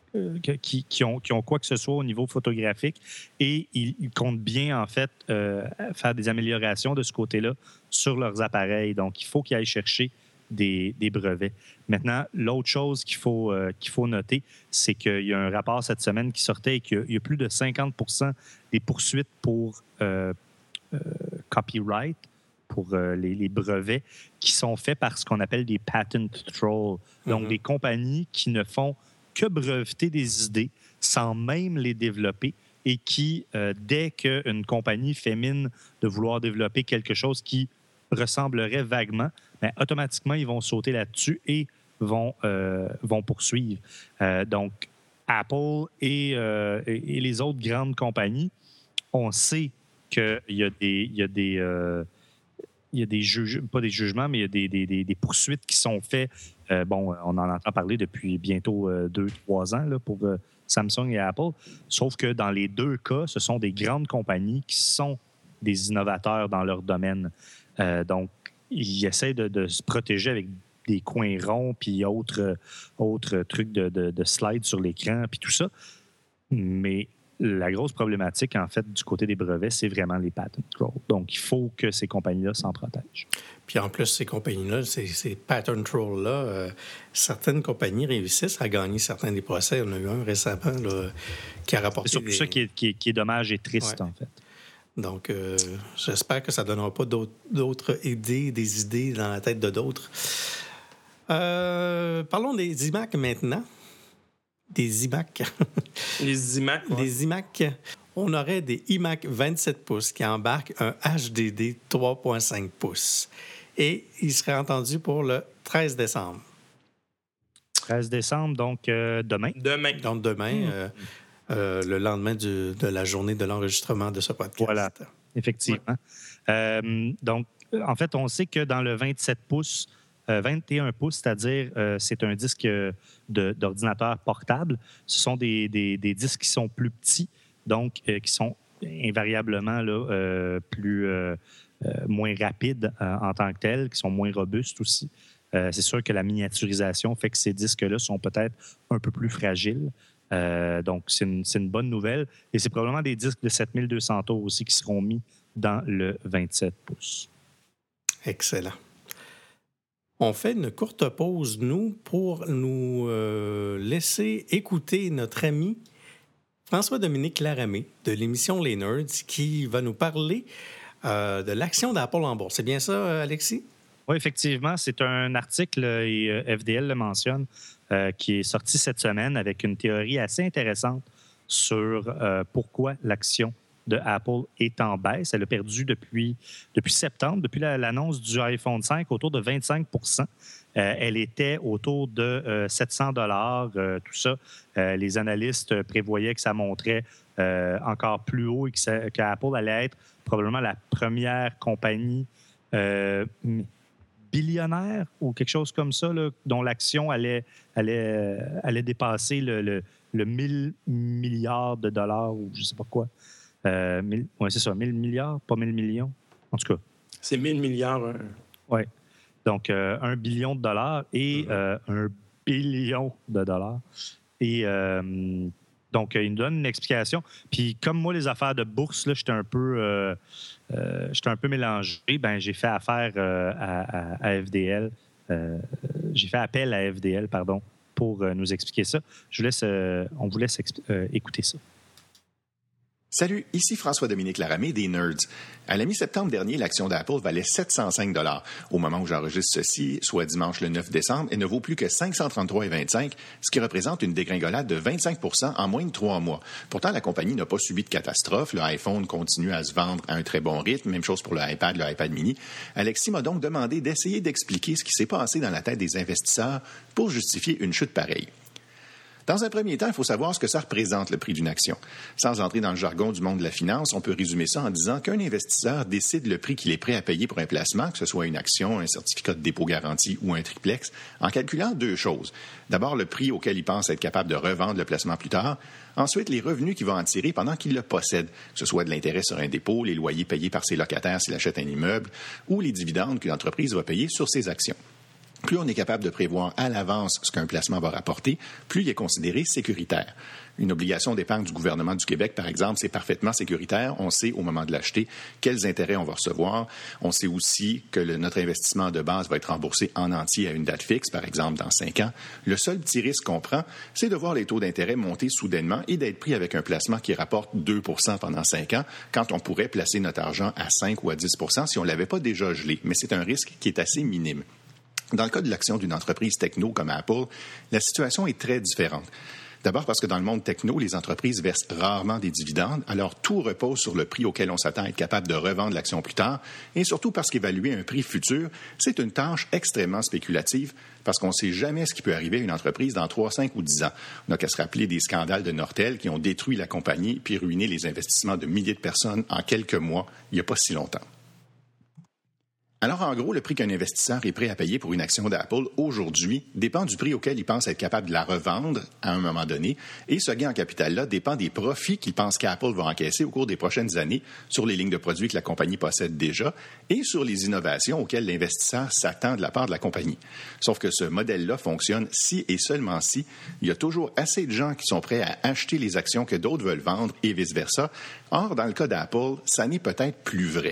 Qui, qui, ont, qui ont quoi que ce soit au niveau photographique et ils, ils comptent bien, en fait, euh, faire des améliorations de ce côté-là sur leurs appareils. Donc, il faut qu'ils aillent chercher des, des brevets. Maintenant, l'autre chose qu'il faut, euh, qu'il faut noter, c'est qu'il y a un rapport cette semaine qui sortait et qu'il y a plus de cinquante pour cent des poursuites pour euh, euh, copyright, pour euh, les, les brevets, qui sont faits par ce qu'on appelle des patent trolls. Donc, mm-hmm. des compagnies qui ne font que breveter des idées sans même les développer et qui, euh, dès qu'une compagnie fait mine de vouloir développer quelque chose qui ressemblerait vaguement, bien, automatiquement, ils vont sauter là-dessus et vont, euh, vont poursuivre. Euh, donc, Apple et, euh, et les autres grandes compagnies, on sait qu'il y a des... Il y a des euh, il y a des juges, pas des jugements, mais il y a des, des, des, des poursuites qui sont faites. Euh, bon, on en entend parler depuis bientôt euh, deux, trois ans là, pour euh, Samsung et Apple. Sauf que dans les deux cas, ce sont des grandes compagnies qui sont des innovateurs dans leur domaine. Euh, donc, ils essaient de, de se protéger avec des coins ronds puis autres, autres trucs de, de, de slides sur l'écran puis tout ça. Mais la grosse problématique, en fait, du côté des brevets, c'est vraiment les patent trolls. Donc, il faut que ces compagnies-là s'en protègent. Puis en plus, ces compagnies-là, ces, ces patent trolls-là, euh, certaines compagnies réussissent à gagner certains des procès. On a eu un récemment là, qui a rapporté... C'est surtout des... ça qui est, qui, est, qui est dommage et triste, ouais. en fait. Donc, euh, j'espère que ça ne donnera pas d'autres, d'autres idées, des idées dans la tête de d'autres. Euh, parlons des iMac maintenant. Des iMac. Les iMac. Ouais. Des iMac. On aurait des iMac vingt-sept pouces qui embarquent un H D D trois virgule cinq pouces. Et il serait entendu pour le treize décembre. treize décembre, donc euh, demain. Demain. Donc demain, mmh. euh, euh, le lendemain du, de la journée de l'enregistrement de ce podcast. Voilà, effectivement. Ouais. Euh, donc, en fait, on sait que dans le vingt-sept pouces, euh, vingt et un pouces, c'est-à-dire euh, c'est un disque de, d'ordinateur portable. Ce sont des, des, des disques qui sont plus petits, donc euh, qui sont invariablement là, euh, plus, euh, euh, moins rapides euh, en tant que tels, qui sont moins robustes aussi. Euh, c'est sûr que la miniaturisation fait que ces disques-là sont peut-être un peu plus fragiles. Euh, donc, c'est une, c'est une bonne nouvelle. Et c'est probablement des disques de sept mille deux cents tours aussi qui seront mis dans le vingt-sept pouces. Excellent. On fait une courte pause, nous, pour nous euh, laisser écouter notre ami François-Dominique Laramé de l'émission Les Nerds qui va nous parler euh, de l'action d'Apple en bourse. C'est bien ça, Alexis? Oui, effectivement. C'est un article, et euh, F D L le mentionne, euh, qui est sorti cette semaine avec une théorie assez intéressante sur euh, pourquoi l'action de Apple est en baisse. Elle a perdu depuis, depuis septembre, depuis la, l'annonce du iPhone cinq, autour de vingt-cinq pour cent. Euh, elle était autour de euh, sept cents dollars, euh, tout ça. Euh, les analystes prévoyaient que ça monterait euh, encore plus haut et que ça, qu'Apple allait être probablement la première compagnie euh, billionnaire ou quelque chose comme ça, là, dont l'action allait, allait, allait dépasser le, le, le mille milliards de dollars ou je ne sais pas quoi. Euh, oui, c'est ça, mille milliards, pas mille millions. En tout cas. C'est mille milliards. Hein. Oui. Donc, euh, un billion de dollars et mm-hmm. euh, un billion de dollars. Et euh, donc, il nous donne une explication. Puis, comme moi, les affaires de bourse, là, j'étais un peu, euh, euh, j'étais un peu mélangé. Ben, j'ai fait affaire euh, à, à, à F D L. Euh, j'ai fait appel à F D L, pardon, pour euh, nous expliquer ça. Je vous laisse, euh, on vous laisse exp- euh, écouter ça. Salut, ici François-Dominique Laramé des Nerds. À la mi-septembre dernier, l'action d'Apple valait sept cent cinq dollars. Au moment où j'enregistre ceci, soit dimanche le neuf décembre, elle ne vaut plus que cinq cent trente-trois virgule vingt-cinq, ce qui représente une dégringolade de vingt-cinq pour cent en moins de trois mois. Pourtant, la compagnie n'a pas subi de catastrophe. Le iPhone continue à se vendre à un très bon rythme. Même chose pour le iPad, le iPad mini. Alexis m'a donc demandé d'essayer d'expliquer ce qui s'est passé dans la tête des investisseurs pour justifier une chute pareille. Dans un premier temps, il faut savoir ce que ça représente, le prix d'une action. Sans entrer dans le jargon du monde de la finance, on peut résumer ça en disant qu'un investisseur décide le prix qu'il est prêt à payer pour un placement, que ce soit une action, un certificat de dépôt garanti ou un triplex, en calculant deux choses. D'abord, le prix auquel il pense être capable de revendre le placement plus tard. Ensuite, les revenus qu'il va en tirer pendant qu'il le possède, que ce soit de l'intérêt sur un dépôt, les loyers payés par ses locataires s'il achète un immeuble ou les dividendes qu'une entreprise va payer sur ses actions. Plus on est capable de prévoir à l'avance ce qu'un placement va rapporter, plus il est considéré sécuritaire. Une obligation d'épargne du gouvernement du Québec, par exemple, c'est parfaitement sécuritaire. On sait au moment de l'acheter quels intérêts on va recevoir. On sait aussi que le, notre investissement de base va être remboursé en entier à une date fixe, par exemple dans cinq ans. Le seul petit risque qu'on prend, c'est de voir les taux d'intérêt monter soudainement et d'être pris avec un placement qui rapporte deux pour cent pendant cinq ans, quand on pourrait placer notre argent à cinq ou à dix pour cent si on ne l'avait pas déjà gelé. Mais c'est un risque qui est assez minime. Dans le cas de l'action d'une entreprise techno comme Apple, la situation est très différente. D'abord parce que dans le monde techno, les entreprises versent rarement des dividendes, alors tout repose sur le prix auquel on s'attend à être capable de revendre l'action plus tard, et surtout parce qu'évaluer un prix futur, c'est une tâche extrêmement spéculative, parce qu'on ne sait jamais ce qui peut arriver à une entreprise dans trois, cinq ou dix ans. On n'a qu'à se rappeler des scandales de Nortel qui ont détruit la compagnie puis ruiné les investissements de milliers de personnes en quelques mois, il n'y a pas si longtemps. Alors, en gros, le prix qu'un investisseur est prêt à payer pour une action d'Apple aujourd'hui dépend du prix auquel il pense être capable de la revendre à un moment donné, et ce gain en capital-là dépend des profits qu'il pense qu'Apple va encaisser au cours des prochaines années sur les lignes de produits que la compagnie possède déjà et sur les innovations auxquelles l'investisseur s'attend de la part de la compagnie. Sauf que ce modèle-là fonctionne si et seulement si il y a toujours assez de gens qui sont prêts à acheter les actions que d'autres veulent vendre et vice-versa. Or, dans le cas d'Apple, ça n'est peut-être plus vrai.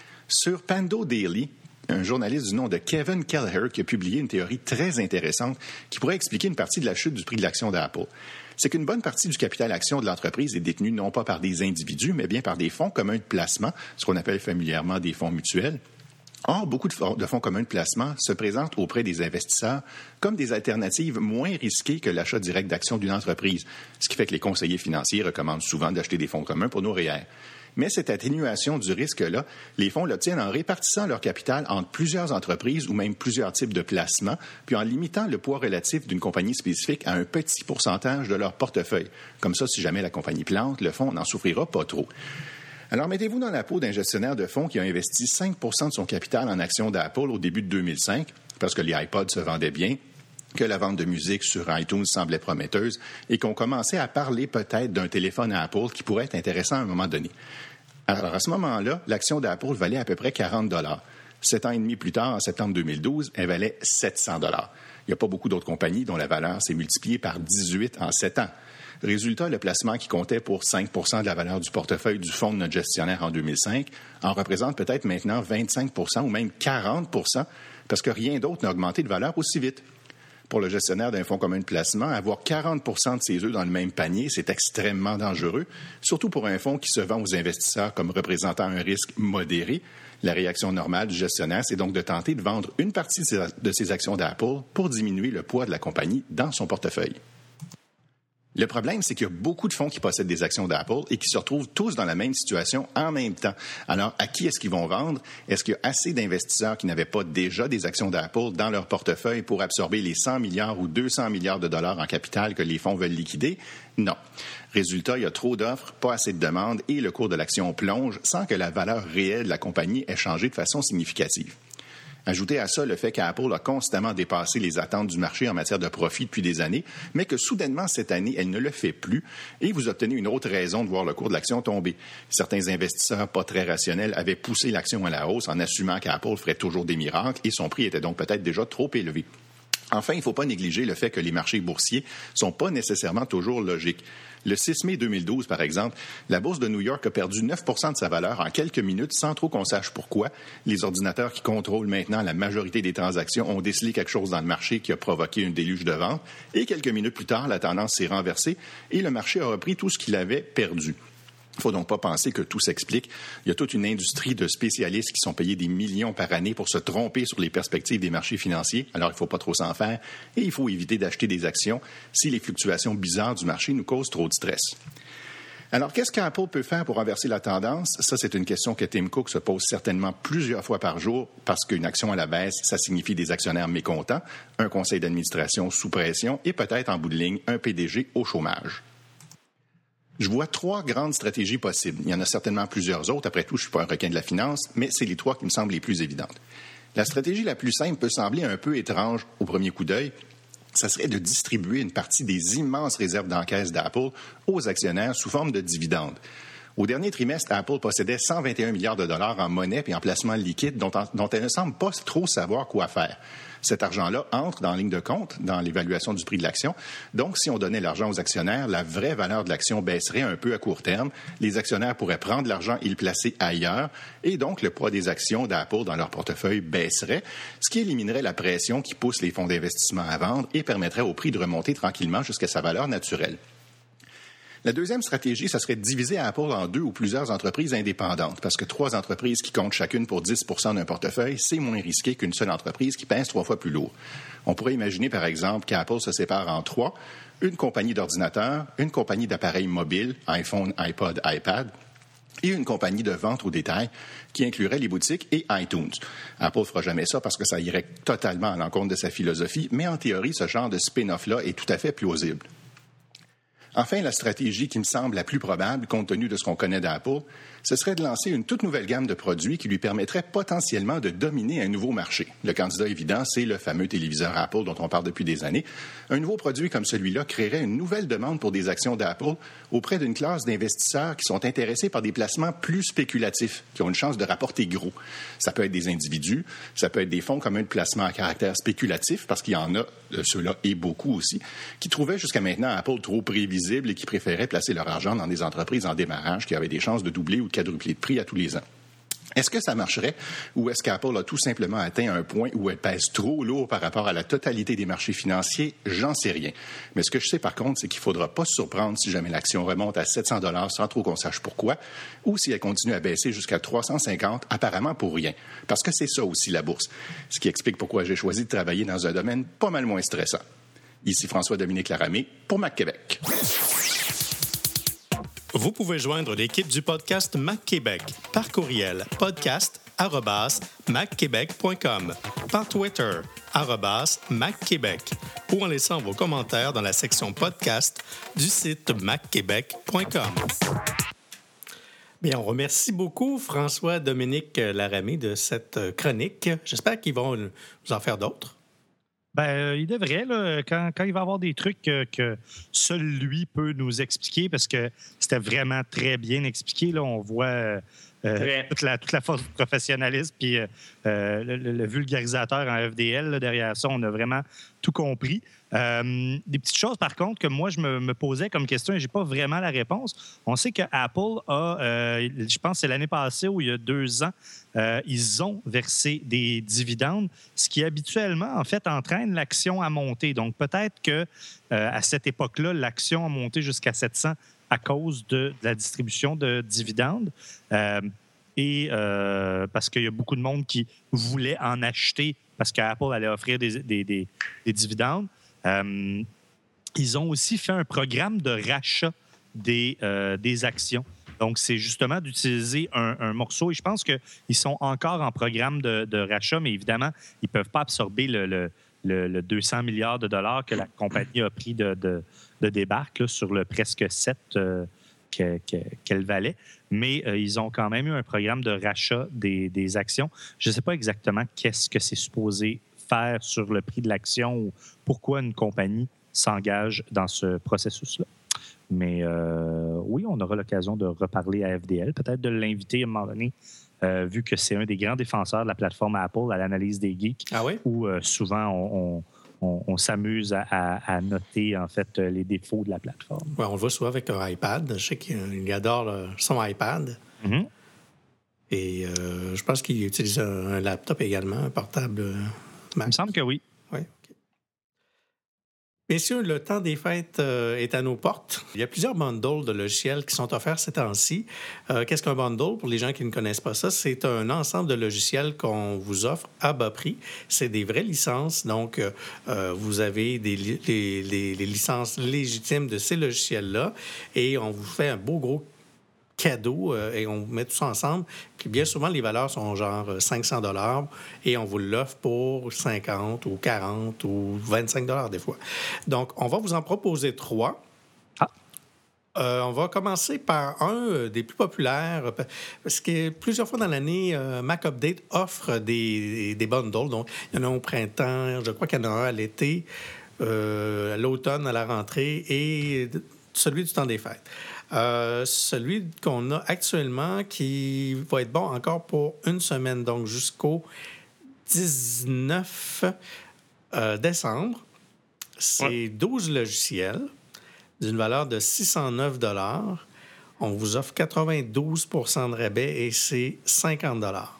Sur Pando Daily, un journaliste du nom de Kevin Kelleher qui a publié une théorie très intéressante qui pourrait expliquer une partie de la chute du prix de l'action d'Apple. C'est qu'une bonne partie du capital action de l'entreprise est détenue non pas par des individus, mais bien par des fonds communs de placement, ce qu'on appelle familièrement des fonds mutuels. Or, beaucoup de fonds, de fonds communs de placement se présentent auprès des investisseurs comme des alternatives moins risquées que l'achat direct d'actions d'une entreprise, ce qui fait que les conseillers financiers recommandent souvent d'acheter des fonds communs pour nos R E E R. Mais cette atténuation du risque-là, les fonds l'obtiennent en répartissant leur capital entre plusieurs entreprises ou même plusieurs types de placements, puis en limitant le poids relatif d'une compagnie spécifique à un petit pourcentage de leur portefeuille. Comme ça, si jamais la compagnie plante, le fonds n'en souffrira pas trop. Alors, mettez-vous dans la peau d'un gestionnaire de fonds qui a investi cinq pour cent de son capital en actions d'Apple au début de deux mille cinq, parce que les iPods se vendaient bien, que la vente de musique sur iTunes semblait prometteuse et qu'on commençait à parler peut-être d'un téléphone à Apple qui pourrait être intéressant à un moment donné. Alors, à ce moment-là, l'action d'Apple valait à peu près quarante dollars. Sept ans et demi plus tard, en septembre deux mille douze, elle valait sept cents dollars. Il n'y a pas beaucoup d'autres compagnies dont la valeur s'est multipliée par dix-huit en sept ans. Résultat, le placement qui comptait pour cinq pour cent de la valeur du portefeuille du fonds de notre gestionnaire en deux mille cinq en représente peut-être maintenant vingt-cinq pour cent ou même quarante pour cent parce que rien d'autre n'a augmenté de valeur aussi vite. Pour le gestionnaire d'un fonds commun de placement, avoir quarante pour cent de ses œufs dans le même panier, c'est extrêmement dangereux, surtout pour un fonds qui se vend aux investisseurs comme représentant un risque modéré. La réaction normale du gestionnaire, c'est donc de tenter de vendre une partie de ses actions d'Apple pour diminuer le poids de la compagnie dans son portefeuille. Le problème, c'est qu'il y a beaucoup de fonds qui possèdent des actions d'Apple et qui se retrouvent tous dans la même situation en même temps. Alors, à qui est-ce qu'ils vont vendre? Est-ce qu'il y a assez d'investisseurs qui n'avaient pas déjà des actions d'Apple dans leur portefeuille pour absorber les cent milliards ou deux cents milliards de dollars en capital que les fonds veulent liquider? Non. Résultat, il y a trop d'offres, pas assez de demandes et le cours de l'action plonge sans que la valeur réelle de la compagnie ait changé de façon significative. Ajoutez à ça le fait qu'Apple a constamment dépassé les attentes du marché en matière de profit depuis des années, mais que soudainement, cette année, elle ne le fait plus et vous obtenez une autre raison de voir le cours de l'action tomber. Certains investisseurs pas très rationnels avaient poussé l'action à la hausse en assumant qu'Apple ferait toujours des miracles et son prix était donc peut-être déjà trop élevé. Enfin, il ne faut pas négliger le fait que les marchés boursiers ne sont pas nécessairement toujours logiques. Le six mai deux mille douze, par exemple, la bourse de New York a perdu neuf pour cent de sa valeur en quelques minutes sans trop qu'on sache pourquoi. Les ordinateurs qui contrôlent maintenant la majorité des transactions ont décelé quelque chose dans le marché qui a provoqué une déluge de vente. Et quelques minutes plus tard, la tendance s'est renversée et le marché a repris tout ce qu'il avait perdu. Il ne faut donc pas penser que tout s'explique. Il y a toute une industrie de spécialistes qui sont payés des millions par année pour se tromper sur les perspectives des marchés financiers. Alors, il ne faut pas trop s'en faire et il faut éviter d'acheter des actions si les fluctuations bizarres du marché nous causent trop de stress. Alors, qu'est-ce qu'Apple peut faire pour renverser la tendance? Ça, c'est une question que Tim Cook se pose certainement plusieurs fois par jour parce qu'une action à la baisse, ça signifie des actionnaires mécontents, un conseil d'administration sous pression et peut-être en bout de ligne, un P D G au chômage. Je vois trois grandes stratégies possibles. Il y en a certainement plusieurs autres. Après tout, je ne suis pas un requin de la finance, mais c'est les trois qui me semblent les plus évidentes. La stratégie la plus simple peut sembler un peu étrange au premier coup d'œil. Ça serait de distribuer une partie des immenses réserves d'encaisse d'Apple aux actionnaires sous forme de dividendes. Au dernier trimestre, Apple possédait cent vingt et un milliards de dollars en monnaie et en placements liquides dont, dont elle ne semble pas trop savoir quoi faire. Cet argent-là entre dans la ligne de compte, dans l'évaluation du prix de l'action. Donc, si on donnait l'argent aux actionnaires, la vraie valeur de l'action baisserait un peu à court terme. Les actionnaires pourraient prendre l'argent et le placer ailleurs. Et donc, le poids des actions d'Apple dans leur portefeuille baisserait, ce qui éliminerait la pression qui pousse les fonds d'investissement à vendre et permettrait au prix de remonter tranquillement jusqu'à sa valeur naturelle. La deuxième stratégie, ça serait de diviser Apple en deux ou plusieurs entreprises indépendantes, parce que trois entreprises qui comptent chacune pour dix pour cent d'un portefeuille, c'est moins risqué qu'une seule entreprise qui pèse trois fois plus lourd. On pourrait imaginer, par exemple, qu'Apple se sépare en trois, une compagnie d'ordinateurs, une compagnie d'appareils mobiles, iPhone, iPod, iPad, et une compagnie de vente au détail qui inclurait les boutiques et iTunes. Apple ne fera jamais ça parce que ça irait totalement à l'encontre de sa philosophie, mais en théorie, ce genre de spin-off-là est tout à fait plausible. Enfin, la stratégie qui me semble la plus probable, compte tenu de ce qu'on connaît d'Apple, ce serait de lancer une toute nouvelle gamme de produits qui lui permettrait potentiellement de dominer un nouveau marché. Le candidat évident, c'est le fameux téléviseur Apple dont on parle depuis des années. Un nouveau produit comme celui-là créerait une nouvelle demande pour des actions d'Apple auprès d'une classe d'investisseurs qui sont intéressés par des placements plus spéculatifs, qui ont une chance de rapporter gros. Ça peut être des individus, ça peut être des fonds communs de placement à caractère spéculatif, parce qu'il y en a, euh, ceux-là, et beaucoup aussi, qui trouvaient jusqu'à maintenant Apple trop prévisible et qui préféraient placer leur argent dans des entreprises en démarrage qui avaient des chances de doubler ou de quadrupler de prix à tous les ans. Est-ce que ça marcherait ou est-ce qu'Apple a tout simplement atteint un point où elle pèse trop lourd par rapport à la totalité des marchés financiers? J'en sais rien. Mais ce que je sais par contre, c'est qu'il ne faudra pas se surprendre si jamais l'action remonte à sept cents dollars sans trop qu'on sache pourquoi, ou si elle continue à baisser jusqu'à trois cent cinquante, apparemment pour rien. Parce que c'est ça aussi la bourse. Ce qui explique pourquoi j'ai choisi de travailler dans un domaine pas mal moins stressant. Ici François-Dominique Laramé pour Mac Québec. Vous pouvez joindre l'équipe du podcast Mac Québec par courriel podcast arobase mac québec point com, par Twitter arobase mac québec ou en laissant vos commentaires dans la section podcast du site mac québec point com. Bien, on remercie beaucoup François-Dominique Laramé de cette chronique. J'espère qu'ils vont nous en faire d'autres. Ben, euh, il devrait, là, quand, quand il va avoir des trucs que, que seul lui peut nous expliquer, parce que c'était vraiment très bien expliqué. Là, on voit euh, toute, la, toute la force du professionnalisme, puis euh, le, le, le vulgarisateur en F D L, là, derrière ça, on a vraiment tout compris. Euh, des petites choses, par contre, que moi, je me, me posais comme question et je n'ai pas vraiment la réponse. On sait que Apple a, euh, je pense que c'est l'année passée ou il y a deux ans, euh, ils ont versé des dividendes, ce qui habituellement, en fait, entraîne l'action à monter. Donc, peut-être que euh, à cette époque-là, l'action a monté jusqu'à sept cents à cause de, de la distribution de dividendes. Euh, et euh, parce qu'il y a beaucoup de monde qui voulait en acheter parce qu'Apple allait offrir des, des, des, des dividendes. Euh, ils ont aussi fait un programme de rachat des, euh, des actions. Donc, c'est justement d'utiliser un, un morceau. Et je pense qu'ils sont encore en programme de, de rachat, mais évidemment, ils ne peuvent pas absorber le, le, le, le deux cents milliards de dollars que la compagnie a pris de, de, de débarque là, sur le presque sept euh, que, que, qu'elle valait. Mais euh, ils ont quand même eu un programme de rachat des, des actions. Je ne sais pas exactement qu'est-ce que c'est supposé faire sur le prix de l'action ou pourquoi une compagnie s'engage dans ce processus-là. Mais euh, oui, on aura l'occasion de reparler à F D L, peut-être de l'inviter à un moment donné, euh, vu que c'est un des grands défenseurs de la plateforme Apple à l'analyse des geeks, ah oui? où euh, souvent on, on, on, on s'amuse à, à, à noter en fait les défauts de la plateforme. Ouais, on le voit souvent avec un iPad. Je sais qu'il adore le, son iPad. Mm-hmm. Et euh, je pense qu'il utilise un, un laptop également, un portable Mac. Il me semble que oui. Oui, OK. Messieurs, le temps des fêtes euh, est à nos portes. Il y a plusieurs bundles de logiciels qui sont offerts ces temps-ci. Euh, qu'est-ce qu'un bundle? Pour les gens qui ne connaissent pas ça, c'est un ensemble de logiciels qu'on vous offre à bas prix. C'est des vraies licences. Donc, euh, vous avez des li- les, les, les licences légitimes de ces logiciels-là et on vous fait un beau gros cadeau euh, et on met tout ça ensemble. Puis bien souvent, les valeurs sont genre cinq cents dollars et on vous l'offre pour cinquante ou quarante ou vingt-cinq dollars des fois. Donc, on va vous en proposer trois. Ah. Euh, on va commencer par un des plus populaires parce que plusieurs fois dans l'année, euh, Mac Update offre des, des bundles. Donc, il y en a au printemps, je crois qu'il y en a un à l'été, euh, à l'automne, à la rentrée et celui du temps des fêtes. Euh, celui qu'on a actuellement qui va être bon encore pour une semaine, donc jusqu'au dix-neuf euh, décembre. C'est ouais. douze logiciels d'une valeur de six cent neuf dollars. On vous offre quatre-vingt-douze pour cent de rabais et c'est cinquante dollars.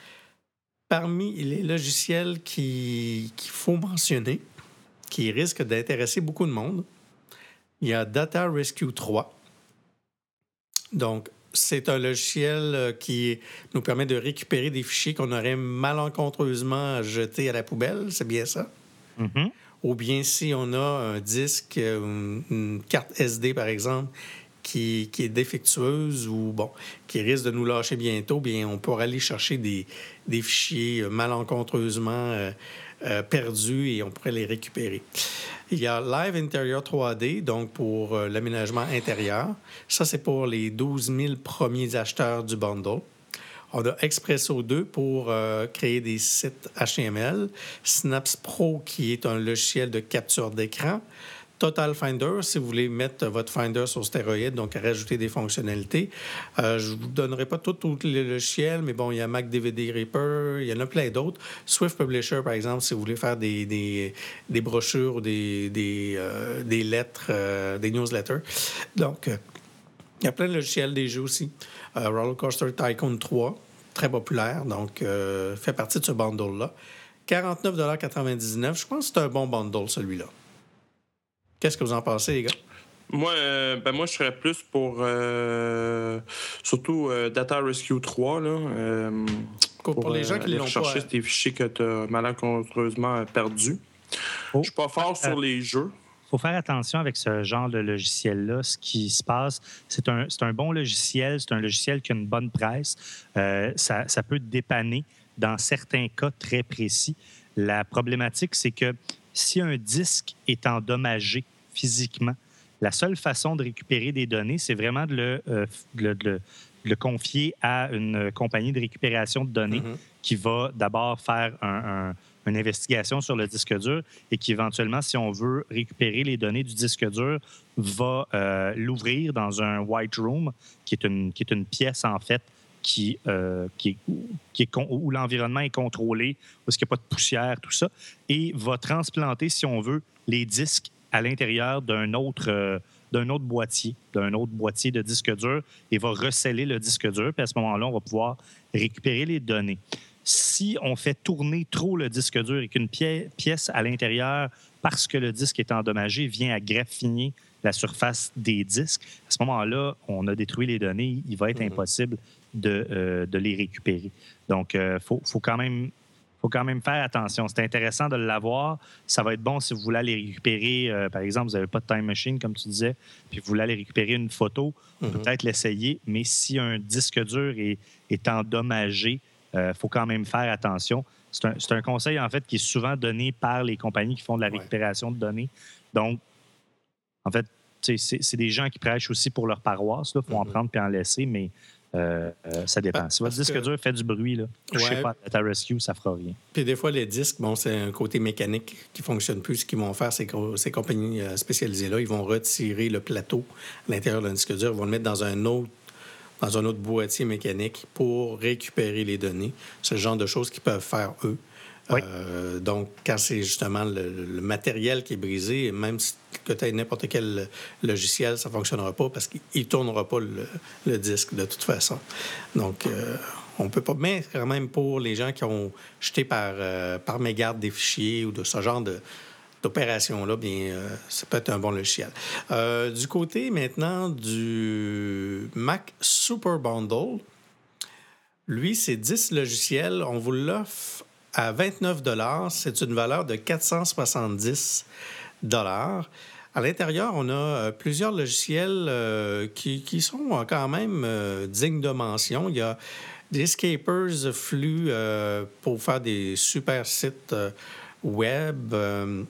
Parmi les logiciels qui, qu'il faut mentionner, qui risquent d'intéresser beaucoup de monde, il y a Data Rescue trois. Donc, c'est un logiciel qui nous permet de récupérer des fichiers qu'on aurait malencontreusement jetés à la poubelle. C'est bien ça? Mm-hmm. Ou bien si on a un disque, une carte S D, par exemple, qui, qui est défectueuse ou, bon, qui risque de nous lâcher bientôt, bien, on pourra aller chercher des, des fichiers malencontreusement euh, euh, perdus et on pourrait les récupérer. Il y a Live Interior trois D, donc pour euh, l'aménagement intérieur. Ça, c'est pour les douze mille premiers acheteurs du bundle. On a Expresso deux pour euh, créer des sites H T M L. Snaps Pro, qui est un logiciel de capture d'écran. Total Finder, si vous voulez mettre votre Finder sur stéroïde, donc rajouter des fonctionnalités. Euh, je ne vous donnerai pas tous les logiciels, mais bon, il y a Mac D V D Reaper, il y en a plein d'autres. Swift Publisher, par exemple, si vous voulez faire des, des, des brochures ou des, des, euh, des lettres, euh, des newsletters. Donc, euh, il y a plein de logiciels, des jeux aussi. Euh, Roller Coaster Tycoon trois, très populaire, donc euh, fait partie de ce bundle-là. quarante-neuf dollars quatre-vingt-dix-neuf, je pense que c'est un bon bundle, celui-là. Qu'est-ce que vous en pensez, les gars? Moi, euh, ben moi je serais plus pour euh, surtout euh, Data Rescue trois. Là, euh, pour, pour les gens qui euh, l'ont rechercher pas... tes fichiers que tu as malencontreusement perdus. Oh. Je suis pas fort sur euh, les jeux. Il faut faire attention avec ce genre de logiciel-là. Ce qui se passe, c'est un, c'est un bon logiciel, c'est un logiciel qui a une bonne presse. Euh, ça, ça peut dépanner dans certains cas très précis. La problématique, c'est que si un disque est endommagé physiquement, la seule façon de récupérer des données, c'est vraiment de le, euh, de le, de le, de le confier à une compagnie de récupération de données mm-hmm. qui va d'abord faire un, un, une investigation sur le disque dur et qui, éventuellement, si on veut récupérer les données du disque dur, va euh, l'ouvrir dans un white room, qui est une, qui est une pièce, en fait, Qui, euh, qui est, qui est, où l'environnement est contrôlé, où il n'y a pas de poussière, tout ça, et va transplanter, si on veut, les disques à l'intérieur d'un autre, euh, d'un autre boîtier, d'un autre boîtier de disque dur, et va receller le disque dur, puis à ce moment-là, on va pouvoir récupérer les données. Si on fait tourner trop le disque dur et qu'une pièce à l'intérieur, parce que le disque est endommagé, vient à graffiner la surface des disques, à ce moment-là, on a détruit les données, il va être mm-hmm. impossible De, euh, de les récupérer. Donc, il euh, faut, faut, quand même, faut quand même faire attention. C'est intéressant de l'avoir. Ça va être bon si vous voulez aller récupérer, euh, par exemple, vous n'avez pas de time machine, comme tu disais, puis vous voulez aller récupérer une photo, mm-hmm. peut-être l'essayer, mais si un disque dur est, est endommagé, il euh, faut quand même faire attention. C'est un, c'est un conseil, en fait, qui est souvent donné par les compagnies qui font de la récupération ouais. de données. Donc, en fait, c'est, c'est des gens qui prêchent aussi pour leur paroisse. Il faut mm-hmm. en prendre puis en laisser, mais Euh, euh, ça dépend. Si votre disque que... dur fait du bruit, là, ouais. je sais pas, Data Rescue, ça fera rien. Puis des fois, les disques, bon, c'est un côté mécanique qui ne fonctionne plus. Ce qu'ils vont faire, ces, ces compagnies spécialisées-là, ils vont retirer le plateau à l'intérieur d'un disque dur, ils vont le mettre dans un autre, dans un autre boîtier mécanique pour récupérer les données. C'est le genre de choses qu'ils peuvent faire, eux. Oui. Euh, donc, quand c'est justement le, le matériel qui est brisé, même si que tu aies n'importe quel logiciel, ça ne fonctionnera pas parce qu'il ne tournera pas le, le disque de toute façon. Donc, euh, on peut pas. Mais quand même, pour les gens qui ont jeté par, euh, par mégarde des fichiers ou de ce genre de, d'opération-là, bien, euh, ça peut être un bon logiciel. Euh, du côté maintenant du Mac Super Bundle, lui, c'est dix logiciels. On vous l'offre à vingt-neuf dollars, c'est une valeur de quatre cent soixante-dix dollars. À l'intérieur, on a euh, plusieurs logiciels euh, qui, qui sont quand même euh, dignes de mention. Il y a des Escapers Flux euh, pour faire des super sites euh, web. Euh,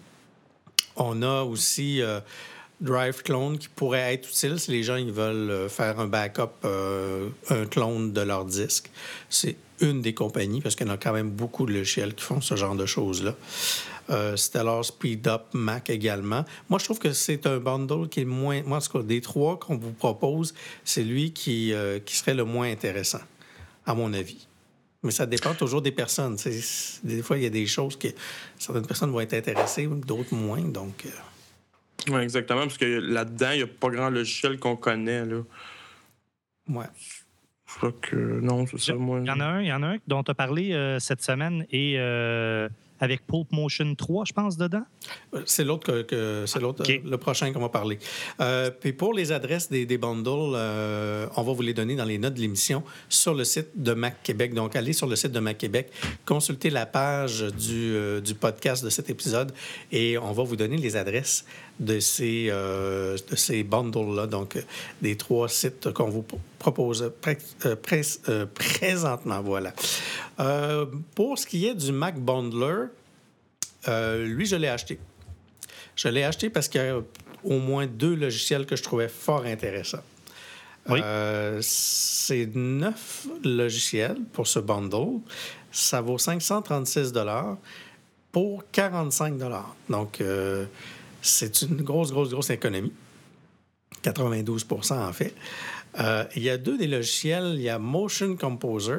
on a aussi euh, Drive Clone qui pourrait être utile si les gens ils veulent faire un backup, euh, un clone de leur disque. C'est une des compagnies, parce qu'il y en a quand même beaucoup de logiciels qui font ce genre de choses-là. Euh, Stellar SpeedUp Mac également. Moi, je trouve que c'est un bundle qui est moins... Moi, en tout cas, des trois qu'on vous propose, c'est lui qui, euh, qui serait le moins intéressant, à mon avis. Mais ça dépend toujours des personnes. T'sais. Des fois, il y a des choses que certaines personnes vont être intéressées, d'autres moins, donc... Euh... Oui, exactement, parce que là-dedans, il n'y a pas grand logiciel qu'on connaît, là. Ouais. Je crois que non, c'est ça, moi. Il y en a un, il y en a un dont tu as parlé euh, cette semaine et euh, avec Pulp Motion trois, je pense, dedans. C'est l'autre que, que c'est l'autre, okay. euh, le prochain qu'on va parler. Euh, puis pour les adresses des, des bundles, euh, on va vous les donner dans les notes de l'émission sur le site de Mac Québec. Donc, allez sur le site de Mac Québec, consultez la page du, euh, du podcast de cet épisode et on va vous donner les adresses de ces, euh, de ces bundles-là, donc euh, des trois sites qu'on vous propose pré- euh, pré- euh, présentement. Voilà. Euh, pour ce qui est du Mac Bundler, Euh, lui, je l'ai acheté. Je l'ai acheté parce qu'il y a au moins deux logiciels que je trouvais fort intéressants. Oui. Euh, c'est neuf logiciels pour ce bundle. Ça vaut cinq cent trente-six dollars pour quarante-cinq dollars. Donc, euh, c'est une grosse, grosse, grosse économie. quatre-vingt-douze pour cent en fait. Euh, il y a deux des logiciels. Il y a Motion Composer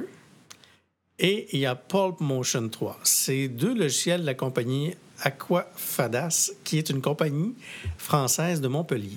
et il y a Pulp Motion trois. C'est deux logiciels de la compagnie Aquafadas, qui est une compagnie française de Montpellier.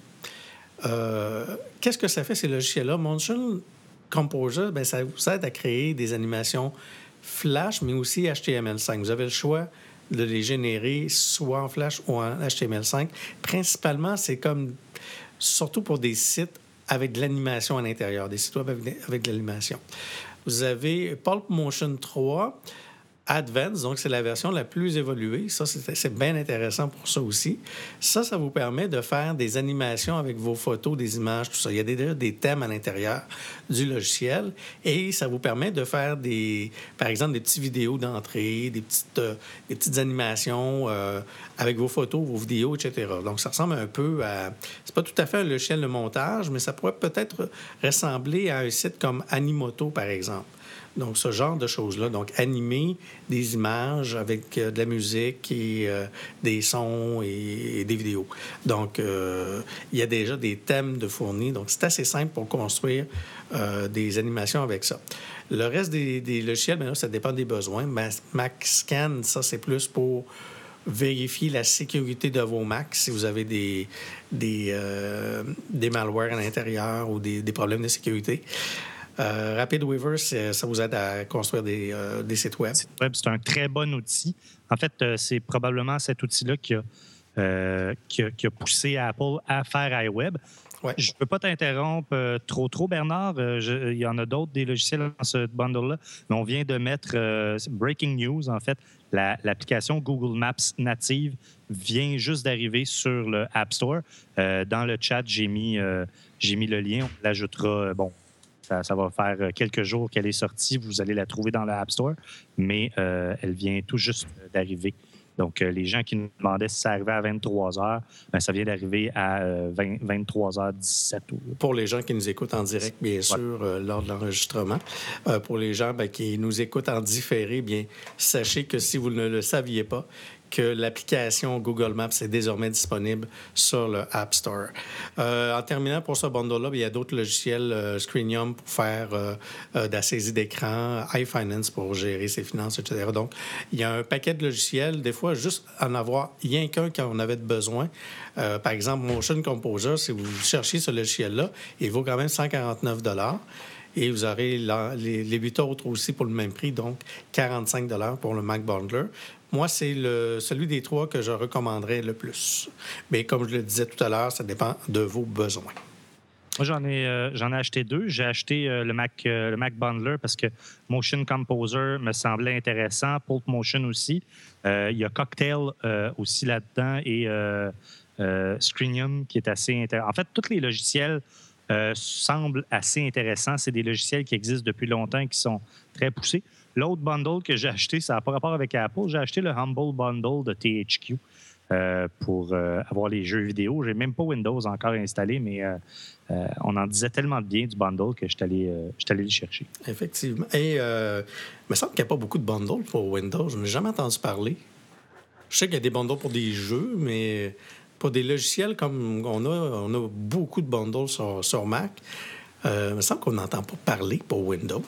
Euh, qu'est-ce que ça fait, ces logiciels-là? Motion Composer, bien, ça vous aide à créer des animations Flash, mais aussi H T M L cinq. Vous avez le choix de les générer soit en Flash ou en H T M L cinq. Principalement, c'est comme, surtout pour des sites avec de l'animation à l'intérieur, des sites web avec, avec de l'animation. Vous avez Pulp Motion trois Advanced, donc c'est la version la plus évoluée. Ça, c'est, c'est bien intéressant pour ça aussi. Ça, ça vous permet de faire des animations avec vos photos, des images, tout ça. Il y a déjà des thèmes à l'intérieur du logiciel et ça vous permet de faire des, par exemple, des petites vidéos d'entrée, des petites, euh, des petites animations euh, avec vos photos, vos vidéos, et cetera. Donc, ça ressemble un peu à... C'est pas tout à fait un logiciel de montage, mais ça pourrait peut-être ressembler à un site comme Animoto, par exemple. Donc, ce genre de choses-là. Donc, animer des images avec euh, de la musique et euh, des sons et, et des vidéos. Donc, euh, il y a déjà des thèmes de fournis. Donc, c'est assez simple pour construire euh, des animations avec ça. Le reste des, des logiciels, bien là, ça dépend des besoins. MacScan, ça, c'est plus pour vérifier la sécurité de vos Macs si vous avez des, des, euh, des malwares à l'intérieur ou des, des problèmes de sécurité. Euh, RapidWeaver, ça vous aide à construire des, euh, des sites web. web. C'est un très bon outil. En fait, euh, c'est probablement cet outil-là qui a, euh, qui a, qui a poussé Apple à faire iWeb. Ouais. Je ne peux pas t'interrompre euh, trop, trop, Bernard. Euh, je, il y en a d'autres, des logiciels dans ce bundle-là. Mais on vient de mettre euh, Breaking News, en fait. La, l'application Google Maps native vient juste d'arriver sur le App Store. Euh, dans le chat, j'ai mis, euh, j'ai mis le lien. On l'ajoutera, euh, bon, Ça, ça va faire quelques jours qu'elle est sortie. Vous allez la trouver dans le App Store, mais euh, elle vient tout juste d'arriver. Donc, euh, les gens qui nous demandaient si ça arrivait à vingt-trois heures, ben, ça vient d'arriver à euh, vingt, vingt-trois heures dix-sept. Pour les gens qui nous écoutent en direct, bien sûr, ouais. euh, lors de l'enregistrement. Euh, pour les gens ben, qui nous écoutent en différé, bien, sachez que si vous ne le saviez pas, que l'application Google Maps est désormais disponible sur le App Store. Euh, en terminant pour ce bundle-là, il y a d'autres logiciels, euh, Screenium pour faire euh, euh, de la saisie d'écran, iFinance pour gérer ses finances, et cetera. Donc, il y a un paquet de logiciels. Des fois, juste en avoir rien qu'un quand on avait besoin. Euh, par exemple, Motion Composer, si vous cherchez ce logiciel-là, il vaut quand même cent quarante-neuf dollars. Et vous aurez la, les, les huit autres aussi pour le même prix, donc quarante-cinq dollars pour le Mac Bundler. Moi, c'est le, celui des trois que je recommanderais le plus. Mais comme je le disais tout à l'heure, ça dépend de vos besoins. Moi, j'en ai, euh, j'en ai acheté deux. J'ai acheté euh, le, Mac, euh, le Mac Bundler parce que Motion Composer me semblait intéressant. Pulp Motion aussi. Euh, il y a Cocktail euh, aussi là-dedans et euh, euh, Screenium qui est assez intéressant. En fait, tous les logiciels euh, semblent assez intéressants. C'est des logiciels qui existent depuis longtemps et qui sont très poussés. L'autre bundle que j'ai acheté, ça n'a pas rapport avec Apple. J'ai acheté le Humble Bundle de T H Q euh, pour euh, avoir les jeux vidéo. Je n'ai même pas Windows encore installé, mais euh, euh, on en disait tellement de bien du bundle que je suis allé, euh, allé le chercher. Effectivement. Et euh, il me semble qu'il n'y a pas beaucoup de bundles pour Windows. Je n'ai jamais entendu parler. Je sais qu'il y a des bundles pour des jeux, mais pour des logiciels comme on a, on a beaucoup de bundles sur, sur Mac. Euh, il me semble qu'on n'entend pas parler pour Windows.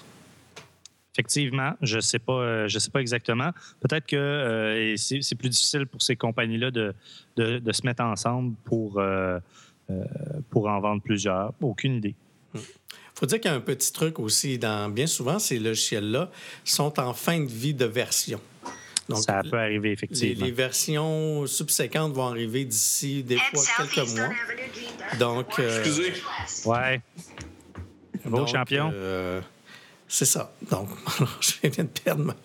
Effectivement, je ne sais pas, je sais pas exactement. Peut-être que euh, c'est, c'est plus difficile pour ces compagnies-là de, de, de se mettre ensemble pour, euh, euh, pour en vendre plusieurs. Aucune idée. Il faut dire qu'il y a un petit truc aussi. Dans, bien souvent, ces logiciels-là sont en fin de vie de version. Donc, ça peut arriver, effectivement. Les, les versions subséquentes vont arriver d'ici des fois quelques mois. Donc, euh, Excusez. Ouais. Beau champion. Euh, C'est ça. Donc, je viens de perdre ma,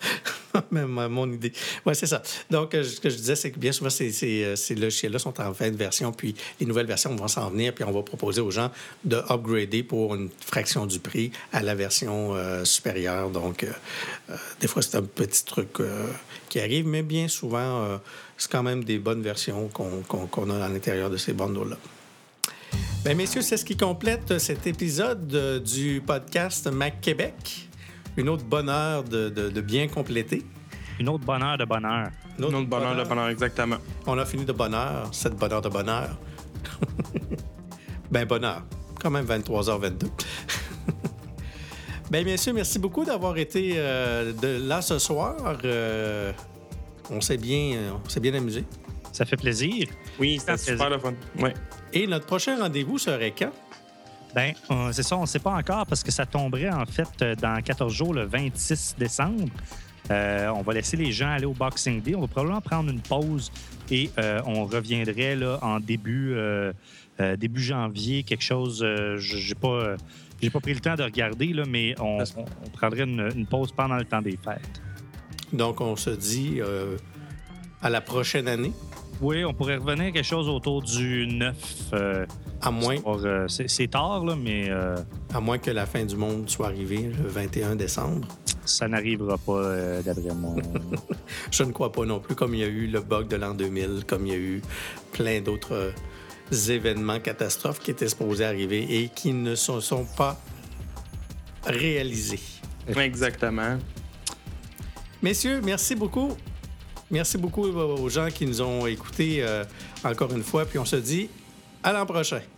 Même mon idée. Oui, c'est ça. Donc, euh, ce que je disais, c'est que bien souvent, ces, ces, ces logiciels-là sont en fin de version, puis les nouvelles versions vont s'en venir, puis on va proposer aux gens de upgrader pour une fraction du prix à la version euh, supérieure. Donc, euh, euh, des fois, c'est un petit truc euh, qui arrive, mais bien souvent, euh, c'est quand même des bonnes versions qu'on, qu'on, qu'on a à l'intérieur de ces bundles-là. Bien, messieurs, c'est ce qui complète cet épisode euh, du podcast Mac Québec. Une autre bonne heure de, de, de bien compléter. Une autre bonne heure de bonheur. Une autre, Une autre bonne heure de bonheur, exactement. On a fini de bonne heure, cette bonne heure de bonheur. Ben, bonne heure. Quand même vingt-trois heures vingt-deux. Bien, messieurs, merci beaucoup d'avoir été euh, de là ce soir. Euh, on s'est bien, on s'est bien amusé. Ça fait plaisir. Oui, c'était super le fun. Ouais. Et notre prochain rendez-vous serait quand? Bien, euh, c'est ça, on ne sait pas encore parce que ça tomberait en fait dans quatorze jours, le vingt-six décembre. Euh, on va laisser les gens aller au Boxing Day. On va probablement prendre une pause et euh, on reviendrait là, en début, euh, euh, début janvier, quelque chose. Euh, j'ai pas, euh, j'ai pas pris le temps de regarder, là, mais on, on, on prendrait une, une pause pendant le temps des fêtes. Donc, on se dit euh, à la prochaine année. Oui, on pourrait revenir quelque chose autour du neuf. Euh, à moins. Euh, c'est, c'est tard, là, mais. Euh, à moins que la fin du monde soit arrivée le vingt et un décembre. Ça n'arrivera pas, euh, d'après moi. Je ne crois pas non plus, comme il y a eu le bug de l'an deux mille, comme il y a eu plein d'autres euh, événements catastrophes qui étaient supposés arriver et qui ne se sont pas réalisés. Exactement. Messieurs, merci beaucoup. Merci beaucoup aux gens qui nous ont écoutés euh, encore une fois. Puis on se dit à l'an prochain.